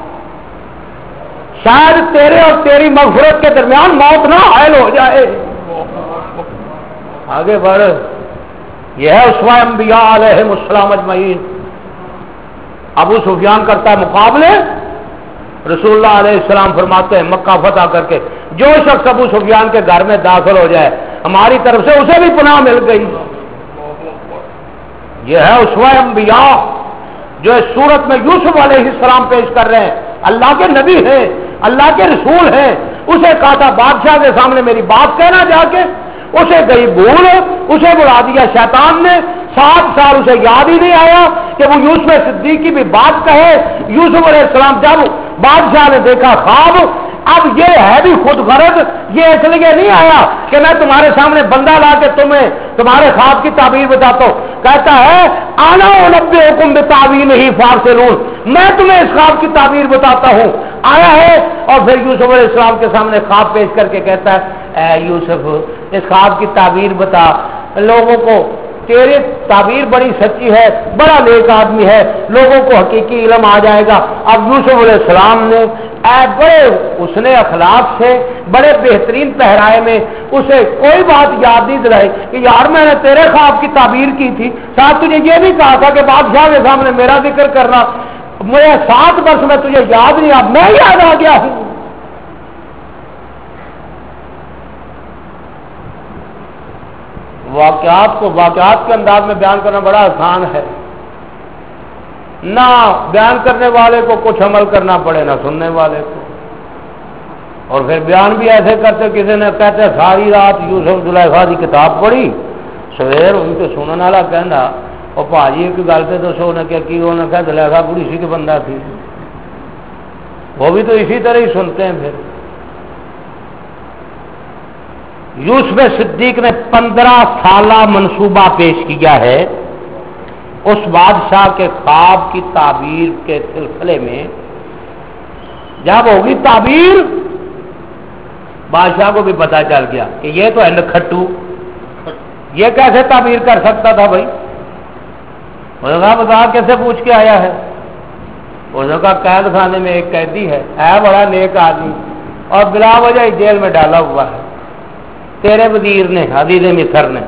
شاید تیرے اور تیری مغفرت کے درمیان موت نہ حائل ہو جائے۔ آگے بڑھ، یہ ہے اسوہ انبیاء علیہم السلام اجمعین۔ ابو سفیان کرتا ہے مقابلے، رسول اللہ علیہ السلام فرماتے ہیں مکہ فتح کر کے جو شخص ابو سفیان کے گھر میں داخل ہو جائے ہماری طرف سے اسے بھی پناہ مل گئی۔ یہ ہے اسوہ انبیاء جو اس صورت میں یوسف علیہ السلام پیش کر رہے ہیں، اللہ کے نبی ہیں، اللہ کے رسول ہیں۔ اسے کہا تھا بادشاہ کے سامنے میری بات کہنا جا کے، اسے گئی بھول، اسے بلا دیا شیطان نے، سات سال اسے یاد ہی نہیں آیا کہ وہ یوسف صدیق کی بھی بات کہے۔ یوسف علیہ السلام جب بادشاہ نے دیکھا خواب، اب یہ ہے بھی خود غرض، یہ اس لیے نہیں آیا کہ میں تمہارے سامنے بندہ لا کے تمہیں تمہارے خواب کی تعبیر بتاتا ہوں، کہتا ہے آنا انبئکم بتاویلہ فارسلون، میں تمہیں اس خواب کی تعبیر بتاتا ہوں، آیا ہے۔ اور پھر یوسف علیہ السلام کے سامنے خواب پیش کر کے کہتا ہے اے یوسف اس خواب کی تعبیر بتا، لوگوں کو تیری تعبیر بڑی سچی ہے، بڑا نیک آدمی ہے، لوگوں کو حقیقی علم آ جائے گا۔ اب یوسف علیہ السلام نے اے بڑے اس نے اخلاق سے بڑے بہترین پہرائے میں اسے کوئی بات یاد نہیں دلائی کہ یار میں نے تیرے خواب کی تعبیر کی تھی، ساتھ تجھے یہ بھی کہا تھا کہ بادشاہ کے سامنے میرا ذکر کرنا، مجھے سات برس میں تجھے یاد نہیں، اب میں یاد آ گیا ہوں۔ واقعات کو واقعات کے انداز میں بیان کرنا بڑا آسان ہے، نہ بیان کرنے والے کو کچھ عمل کرنا پڑے نہ سننے والے کو، اور پھر بیان بھی ایسے کرتے، کسی نے کہتے ساری رات یوسف زلیخا کی کتاب پڑھی، سویر ان کے سننے والا کہنا اور بھاجی ایک گل سے تو سو نے کیا کی، انہوں نے کہا زلیخا بڑی سی کے بندہ تھی، وہ بھی تو اسی طرح ہی سنتے ہیں۔ پھر یوسف صدیق نے پندرہ سالہ منصوبہ پیش کیا ہے اس بادشاہ کے خواب کی تعبیر کے سلسلے میں۔ جب ہوگی تعبیر بادشاہ کو بھی پتا چل گیا کہ یہ تو ہے نکھٹو، یہ کیسے تعبیر کر سکتا تھا بھائی؟ اس نے کہا بتا کیسے پوچھ کے آیا ہے؟ اس نے کہا قید خانے میں ایک قیدی ہے ہے بڑا نیک آدمی اور بلا وجہ جیل میں ڈالا ہوا ہے تیرے وزیر نے عزیز مصر نے۔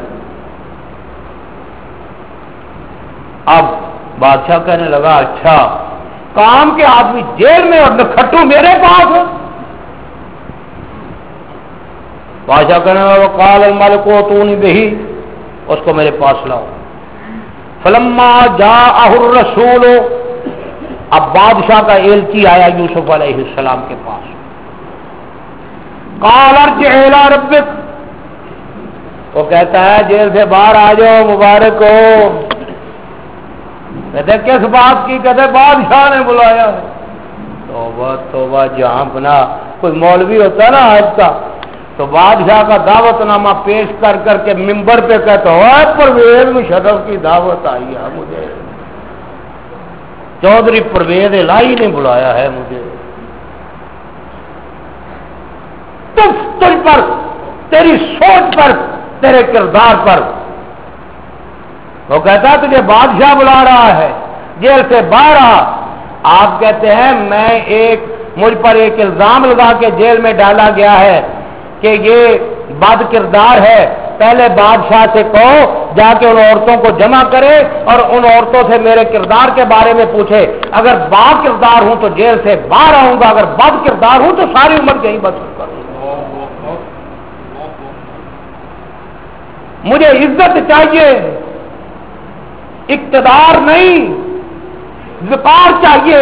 اب بادشاہ کہنے لگا اچھا کام کے آدمی جیل میں اور نکھٹو میرے پاس ہے؟ بادشاہ کہنے لگا قال الملک اتونی بہی، اس کو میرے پاس لاؤ۔ فلما جاءہ الرسول، اب بادشاہ کا ایلچی آیا یوسف علیہ السلام کے پاس۔ قال ارجع الی ربک، وہ کہتا ہے جیل سے باہر آ جاؤ مبارک ہو۔ کہتے کس بات کی؟ کہتے بادشاہ نے بلایا ہے۔ توبہ توبہ، جہاں بنا کوئی مولوی ہوتا ہے نا آج کا تو بادشاہ کا دعوت نامہ پیش کر کر کے ممبر پہ کہتا ہوا پرویز مشرف کی دعوت آئی ہے مجھے، چودھری پرویز الہی نے بلایا ہے مجھے۔ تجھ پر، تیری سوچ پر، تیرے کردار پر، وہ کہتا ہے تجھے بادشاہ بلا رہا ہے جیل سے باہر آ۔ آپ کہتے ہیں میں ایک مجھ پر ایک الزام لگا کے جیل میں ڈالا گیا ہے کہ یہ بد کردار ہے، پہلے بادشاہ سے کہو جا کے ان عورتوں کو جمع کرے اور ان عورتوں سے میرے کردار کے بارے میں پوچھے، اگر با کردار ہوں تو جیل سے باہر آؤں گا، اگر بد کردار ہوں تو ساری عمر یہیں بسر کروں گا۔ مجھے عزت چاہیے، اقتدار نہیں، وقار چاہیے۔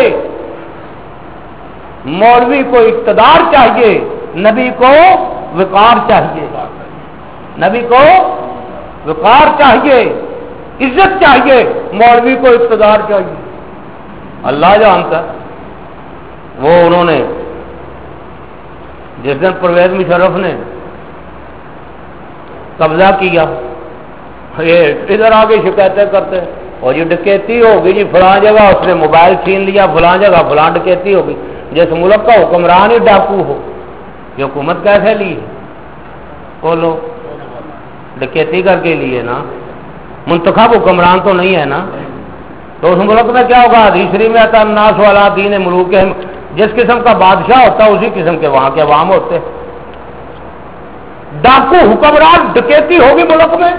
مولوی کو اقتدار چاہیے، نبی کو وقار چاہیے، نبی کو وقار چاہیے، عزت چاہیے، مولوی کو اقتدار چاہیے۔ اللہ جانتا وہ انہوں نے جس دن پرویز مشرف نے قبضہ کیا، یہ ادھر آگے شکایتیں کرتے اور یہ ڈکیتی ہوگی جی فلاں جگہ اس نے موبائل چھین لیا، فلاں جگہ فلاں ڈکیتی ہوگی۔ جس ملک کا حکمران ہی ڈاکو ہو، یہ حکومت کیسے لی؟ بولو ڈکیتی کر کے لیے نا، منتخب حکمران تو نہیں ہے نا، تو اس ملک میں کیا ہوگا؟ حدیث شریف میں آتا الناس علی دین ملوکہم، جس قسم کا بادشاہ ہوتا ہے اسی قسم کے وہاں کے عوام ہوتے۔ ڈاکو حکمران ڈکیتی ہوگی ملک میں؟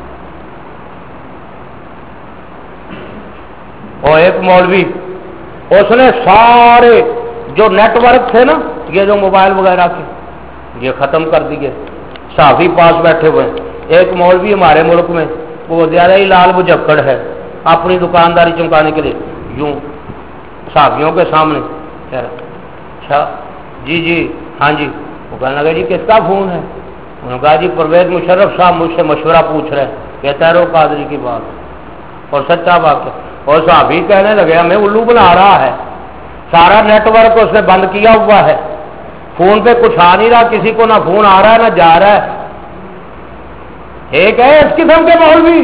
اور ایک مولوی اس نے سارے جو نیٹ ورک تھے نا، یہ جو موبائل وغیرہ کے، یہ ختم کر دیے، صحافی پاس بیٹھے ہوئے۔ ایک مولوی ہمارے ملک میں وہ زیادہ ہی لال بجکڑ ہے، اپنی دکانداری چمکانے کے لیے یوں صحافیوں کے سامنے اچھا جی جی ہاں جی، وہ کہنے لگا جی کس کا فون ہے؟ انہوں نے کہا جی پرویز مشرف صاحب مجھ سے مشورہ پوچھ رہے ہیں، کہتا ہے رو قادری کی بات اور سچا بات ہے. اور صحابی کہنے لگے ہمیں الو بنا رہا ہے، سارا نیٹ ورک اس نے بند کیا ہوا ہے، فون پہ کچھ آ نہیں رہا، کسی کو نہ فون آ رہا ہے نہ جا رہا ہے. ایک ہے اس قسم کے مولوی،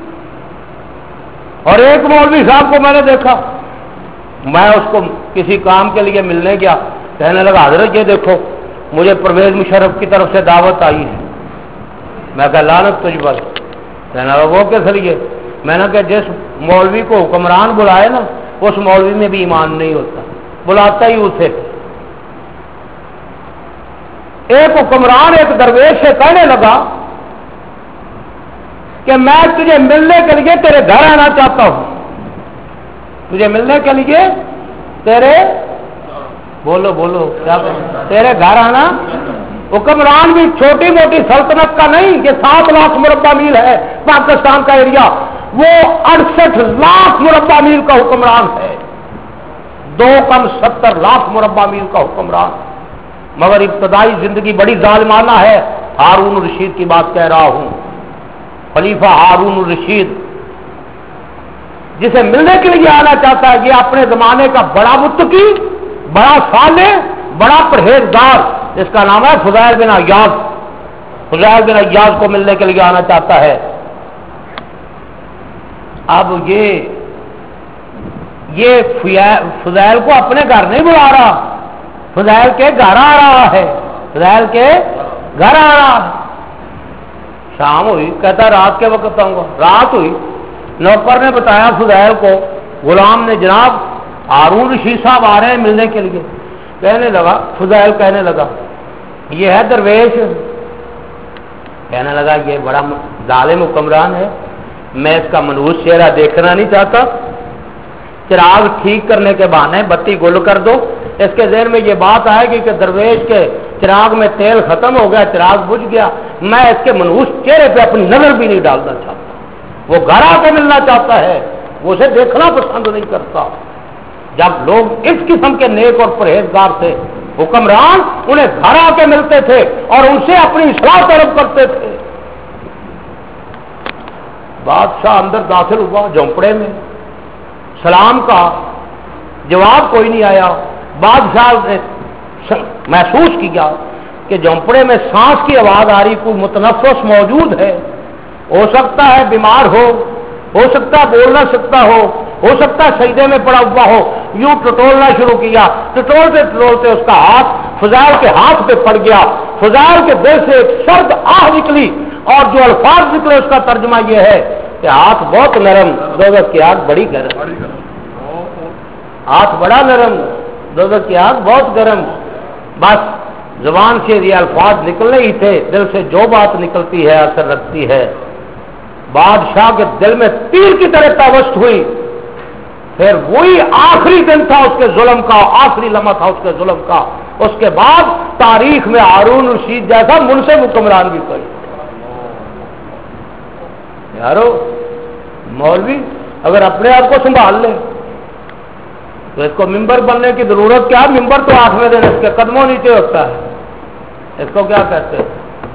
اور ایک مولوی صاحب کو میں نے دیکھا، میں اس کو کسی کام کے لیے ملنے گیا، کہنے لگا حضرت یہ دیکھو مجھے پرویز مشرف کی طرف سے دعوت آئی ہے. میں کہا لعنت تجھ پر. کہنے لگا وہ کس لیے؟ میں نے کہا جس مولوی کو حکمران بلائے نا اس مولوی میں بھی ایمان نہیں ہوتا، بلاتا ہی اسے. ایک حکمران ایک درویش سے کہنے لگا کہ میں تجھے ملنے کے لیے تیرے گھر آنا چاہتا ہوں، تجھے ملنے کے لیے تیرے بولو بولو کیا تیرے گھر آنا. حکمران بھی چھوٹی موٹی سلطنت کا نہیں، یہ سات لاکھ مربع میل ہے پاکستان کا ایریا، وہ اڑسٹھ لاکھ مربع میل کا حکمران ہے، دو کم ستر لاکھ مربع میل کا حکمران. مگر ابتدائی زندگی بڑی ظالمانہ ہے. ہارون الرشید کی بات کہہ رہا ہوں، خلیفہ ہارون الرشید جسے ملنے کے لیے آنا چاہتا ہے، یہ اپنے زمانے کا بڑا متقی، بڑا صالح، بڑا پرہیزگار، اس کا نام ہے فضیل بن عیاض. فضیل بن عیاض کو ملنے کے لیے آنا چاہتا ہے. اب یہ یہ فضیل کو اپنے گھر نہیں بلا رہا، فضیل کے گھر آ رہا ہے، فضیل کے گھر آ رہا ہے. شام ہوئی، کہتا رات کے وقت آؤں گا. رات ہوئی، نوکر نے بتایا فضیل کو، غلام نے، جناب ہارون رشید صاحب آ رہے ہیں ملنے کے لیے. کہنے لگا فضیل کہنے لگا یہ ہے درویش. کہنے لگا یہ بڑا ظالم حکمران ہے، میں اس کا منحوس چہرہ دیکھنا نہیں چاہتا، چراغ ٹھیک کرنے کے بہانے بتی گل کر دو. اس کے ذہن میں یہ بات آئے گی کہ درویش کے چراغ میں تیل ختم ہو گیا، چراغ بجھ گیا، میں اس کے منحوس چہرے پہ اپنی نظر بھی نہیں ڈالنا چاہتا. وہ گھر آ کے ملنا چاہتا ہے، وہ اسے دیکھنا پسند نہیں کرتا. جب لوگ اس قسم کے نیک اور پرہیزگار تھے، حکمران انہیں گھر آ کے ملتے تھے اور ان سے اپنی اصلاح طلب کرتے تھے. بادشاہ اندر داخل ہوا جھونپڑے میں، سلام کا جواب کوئی نہیں آیا. بادشاہ نے محسوس کیا کہ جھونپڑے میں سانس کی آواز آ رہی، کوئی متنفس موجود ہے، ہو سکتا ہے بیمار ہو ہو سکتا ہے بول نہ سکتا ہو ہو سکتا ہے سجدے میں پڑا ہوا ہو. یوں ٹٹولنا شروع کیا، ٹٹولتے ٹٹولتے اس کا ہاتھ فضیل کے ہاتھ پہ پڑ گیا. فضیل کے دل سے ایک سرد آہ نکلی اور جو الفاظ نکلے اس کا ترجمہ یہ ہے کہ ہاتھ بہت نرم، دوزخ کی آگ بڑی گرم. ہاتھ بڑا نرم، دوزخ کی آگ بہت گرم. بس زبان سے یہ الفاظ نکلنے ہی تھے، دل سے جو بات نکلتی ہے اثر رکھتی ہے. بادشاہ کے دل میں تیر کی طرح پیوست ہوئی. پھر وہی آخری دن تھا اس کے ظلم کا، آخری لمحہ تھا اس کے ظلم کا. اس کے بعد تاریخ میں ہارون رشید جیسا منصف حکمران بھی کوئی. یارو مولوی اگر اپنے آپ کو سنبھال لے تو اس کو ممبر بننے کی ضرورت کیا؟ ممبر تو آٹھویں دن اس کے قدموں نیچے ہوتا ہے. اس کو کیا کہتے ہیں؟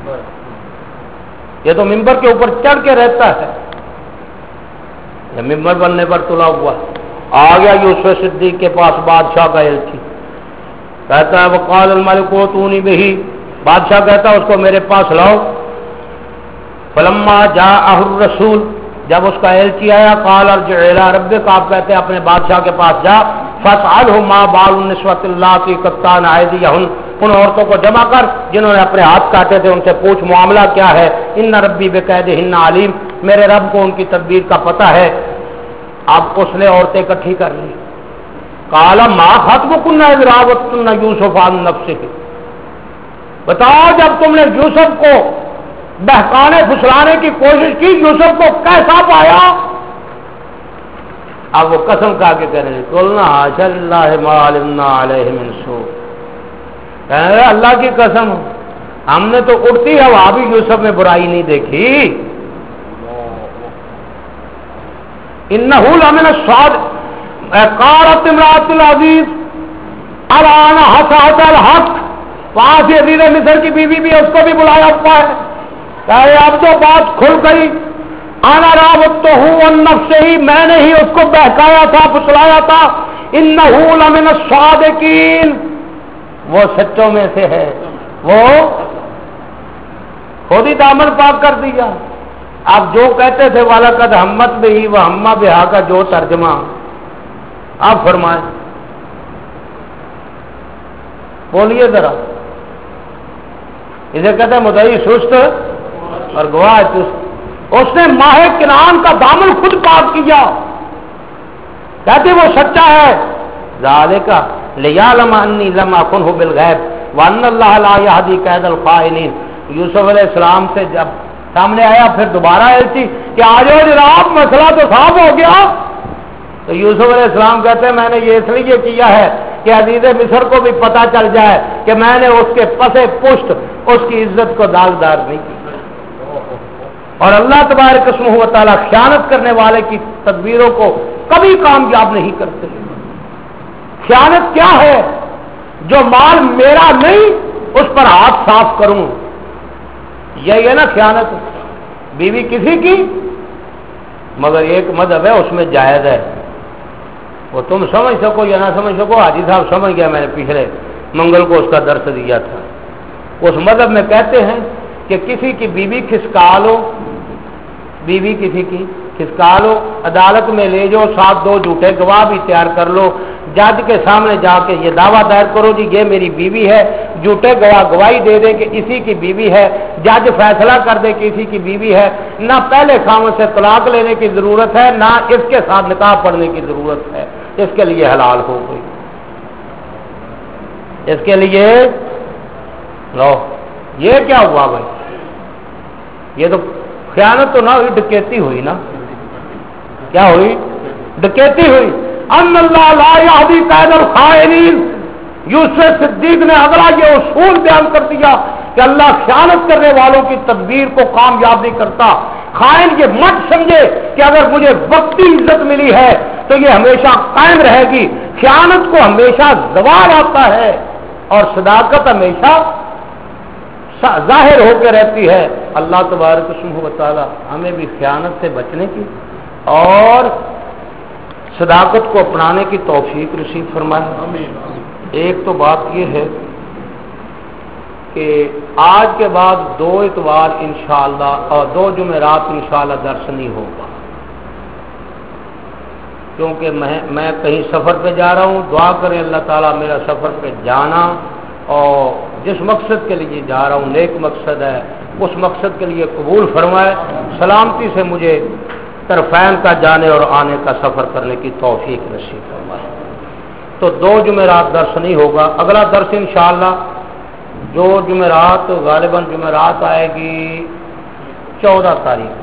یہ تو ممبر کے اوپر چڑھ کے رہتا ہے. یہ ممبر بننے پر تلا ہوا آ گیا یوسف صدیق کے پاس بادشاہ کا الچی. کہتا ہے وقال الملک اوتونی بہی، بادشاہ کہتا ہے اس کو میرے پاس لاؤ. فلما جاءہ الرسول، جب اس کا الچی آیا، قال ارجع الی ربک، آپ کہتے ہیں اپنے بادشاہ کے پاس جا، فاسألہ ما بال النسوۃ اللاتী قطعن ایدیہن، ان عورتوں کو جمع کر جنہوں نے اپنے ہاتھ کاٹے تھے، ان سے پوچھ معاملہ کیا ہے. ان ربی بکیدہن علیم، میرے رب کو ان کی تدبیر کا پتہ ہے. اب اس نے عورتیں اکٹھی کر لی. قال ما خطبکن اذ راوتن یوسف عن نفسہ، بتاؤ جب تم نے یوسف کو بہکانے پھسلانے کی کوشش کی، یوسف کو کیسا پایا؟ اب وہ قسم کھا کے کہنے لگے قلنا حاشا للہ ما علمنا علیہ من سوء، کہنے لگے اللہ کی قسم ہم نے تو اڑتی ہوا بھی یوسف میں برائی نہیں دیکھی. انہ لمن الصادقین، قالت امرأۃ العزیز الآن حصحص الحق وہاں سے عزیز مصر کی بیوی بھی اس کو بھی بلایا ہوا ہے. کہ اب جو بات کھل گئی، آنا راوت تو ہوں النفس سے ہی، میں نے ہی اس کو بہکایا تھا، پھسلایا تھا. انہ لمن الصادقین، وہ سچوں میں سے ہے. وہ خود ہی دامن پاک کر دیا. آپ جو کہتے تھے وَلَقَدْ ہمت بِهِ وَهَمَّ بِهَا کا جو ترجمہ آپ فرمائیں، بولیے ذرا. اسے کہتے ہیں مدعی سست اور گواہ چست. اس نے ماہ کنعان کا دامن خود پاک کیا. کہتے وہ سچا ہے. ذالک لیعلم انی لم اکن بالغیب وان اللہ لا یہدی کید الخائنین. یوسف علیہ السلام سے جب سامنے آیا پھر دوبارہ ایسی کہ آج جناب مسئلہ تو صاف ہو گیا. تو یوسف علیہ السلام کہتے ہیں میں نے یہ اس لیے کیا ہے کہ عزیز مصر کو بھی پتہ چل جائے کہ میں نے اس کے پسے پشت اس کی عزت کو داغدار نہیں کی. اور اللہ تبارک اسمہ و تعالی خیانت کرنے والے کی تدبیروں کو کبھی کامیاب نہیں کرتے. خیانت کیا ہے؟ جو مال میرا نہیں اس پر ہاتھ صاف کروں، یہی ہے نا خیانت. بیوی کسی کی مگر ایک مذہب ہے اس میں جائز ہے. وہ تم سمجھ سکو یا نہ سمجھ سکو، حاجی صاحب سمجھ گیا، میں نے پچھلے منگل کو اس کا درس دیا تھا. اس مذہب میں کہتے ہیں کہ کسی کی بیوی کھسکا لو، بیوی کسی کی کھسکا لو، عدالت میں لے جاؤ، ساتھ دو جھوٹے گواہ بھی تیار کر لو، جج کے سامنے جا کے یہ دعویٰ دائر کرو جی یہ میری بیوی ہے، جھوٹے گواہ گواہی دے دے کہ اسی کی بیوی ہے، جج فیصلہ کر دے کہ اسی کی بیوی ہے. نہ پہلے خامن سے طلاق لینے کی ضرورت ہے، نہ اس کے ساتھ نکاح پڑھنے کی ضرورت ہے. اس کے لیے حلال ہو گئی. اس کے لیے لو یہ کیا ہوا بھائی؟ یہ تو خیانت تو نہ ہوئی، ڈکیتی ہوئی نا. کیا ہوئی؟ ڈکیتی ہوئی. ان اللہ لا یہدی کید الخائنین. یوسف صدیق نے اگلا یہ اصول بیان کر دیا کہ اللہ خیانت کرنے والوں کی تدبیر کو کامیاب نہیں کرتا. خائن یہ مت سمجھے کہ اگر مجھے وقتی عزت ملی ہے تو یہ ہمیشہ قائم رہے گی. خیانت کو ہمیشہ زوال آتا ہے اور صداقت ہمیشہ ظاہر ہو کے رہتی ہے. اللہ تبارک و تعالی ہمیں بھی خیانت سے بچنے کی اور صداقت کو اپنانے کی توفیق نصیب فرمائے. ایک تو بات یہ ہے کہ آج کے بعد دو اتوار انشاءاللہ اور دو جمعرات انشاءاللہ درس نہیں ہوگا، کیونکہ میں میں کہیں سفر پہ جا رہا ہوں. دعا کریں اللہ تعالیٰ میرا سفر پہ جانا اور جس مقصد کے لیے جا رہا ہوں نیک مقصد ہے، اس مقصد کے لیے قبول فرمائے. سلامتی سے مجھے طرفین کا جانے اور آنے کا سفر کرنے کی توفیق نصیب فرمائے. تو دو جمعرات درس نہیں ہوگا. اگلا درس انشاءاللہ جو جمعرات غالباً جمعرات آئے گی چودہ تاریخ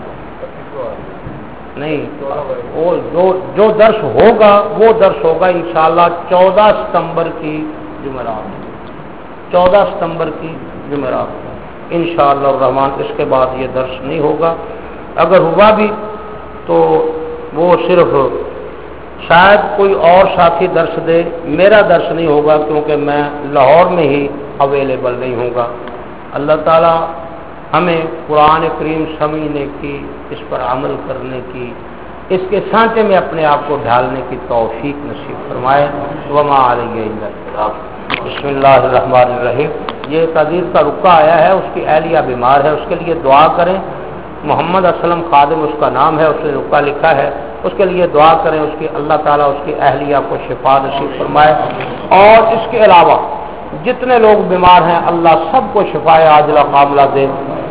نہیں، وہ جو جو درس ہوگا وہ درس ہوگا انشاءاللہ چودہ ستمبر کی جمعرات، چودہ ستمبر کی جمعرات انشاءاللہ الرحمن. اس کے بعد یہ درس نہیں ہوگا. اگر ہوا بھی تو وہ صرف شاید کوئی اور ساتھی درس دے، میرا درس نہیں ہوگا کیونکہ میں لاہور میں ہی اویلیبل نہیں ہوں گا. اللہ تعالی ہمیں قرآن کریم سمجھنے کی، اس پر عمل کرنے کی، اس کے سانچے میں اپنے آپ کو ڈھالنے کی توفیق نصیب فرمائے. وما علیہ الا البلاغ. بسم اللہ الرحمن الرحیم. یہ تعزیر کا رکا آیا ہے، اس کی اہلیہ بیمار ہے، اس کے لیے دعا کریں. محمد اسلم خادم اس کا نام ہے، اس نے رکا لکھا ہے، اس کے لیے دعا کریں. اس کی اللہ تعالیٰ اس کی اہلیہ کو شفا نصیب فرمائے. اور اس کے علاوہ جتنے لوگ بیمار ہیں اللہ سب کو شفا عاجلہ قابلہ دے.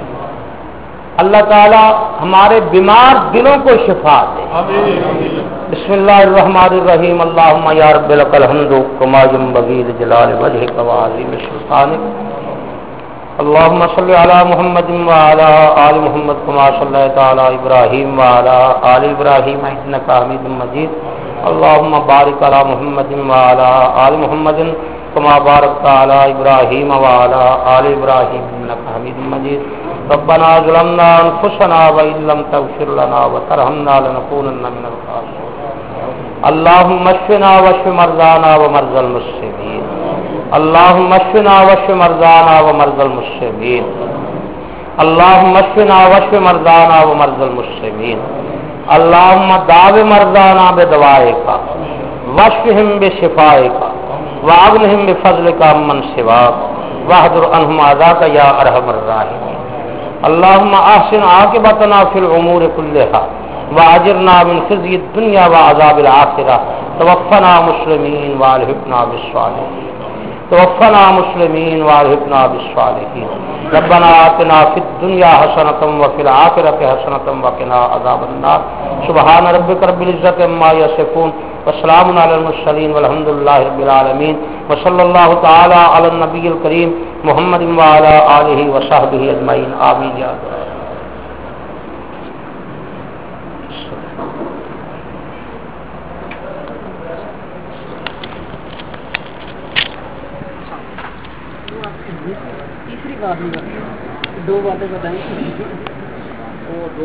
اللہ تعالیٰ ہمارے بیمار دلوں کو شفا دے. بسم اللہ الرحمن الرحیم. اللہم یا رب لک الحمد کما ینبغی لجلال وجہک وعظیم سلطانک. اللہم صلی علی محمد وعلی آل محمد کما صلیت علی ابراہیم وعلی آل ابراہیم انک حمید مجید. اللہم بارک علی محمد وعلی آل محمد کما بارکت علی ابراہیم وعلی آل ابراہیم انک حمید مجید. ربنا ظلمنا انفسنا وان لم تغفر لنا وترحمنا لنكونن من الخاسرین. اللهم اشفنا واشف مرضانا ومرضى المسلمين اللهم اشفنا واشف مرضانا ومرضى المسلمين اللهم اشفنا واشف مرضانا ومرضى المسلمين اللهم داو مرضانا بدوائك واشفهم بشفائك واغنهم بفضلك عمن سواك واحضر عنهم عذاك يا ارحم الراحمين اللهم احسن عاقبتنا في الامور كلها واجرنا من خزي الدنيا وعذاب الاخره توفنا مسلمين والحقنا بالصالحين توفنا مسلمين والحقنا بالصالحين ربنا آتنا في الدنيا حسنة وفي الآخرة حسنة وقنا عذاب النار سبحان ربك رب العزة عما يصفون وسلام على المرسلين والحمد لله رب العالمين وصلى الله تعالى على النبي الكريم محمد وعلى آله وصحبه أجمعين آمين يا رب. تیسری بات نہیں کرتی دو باتیں بتائیں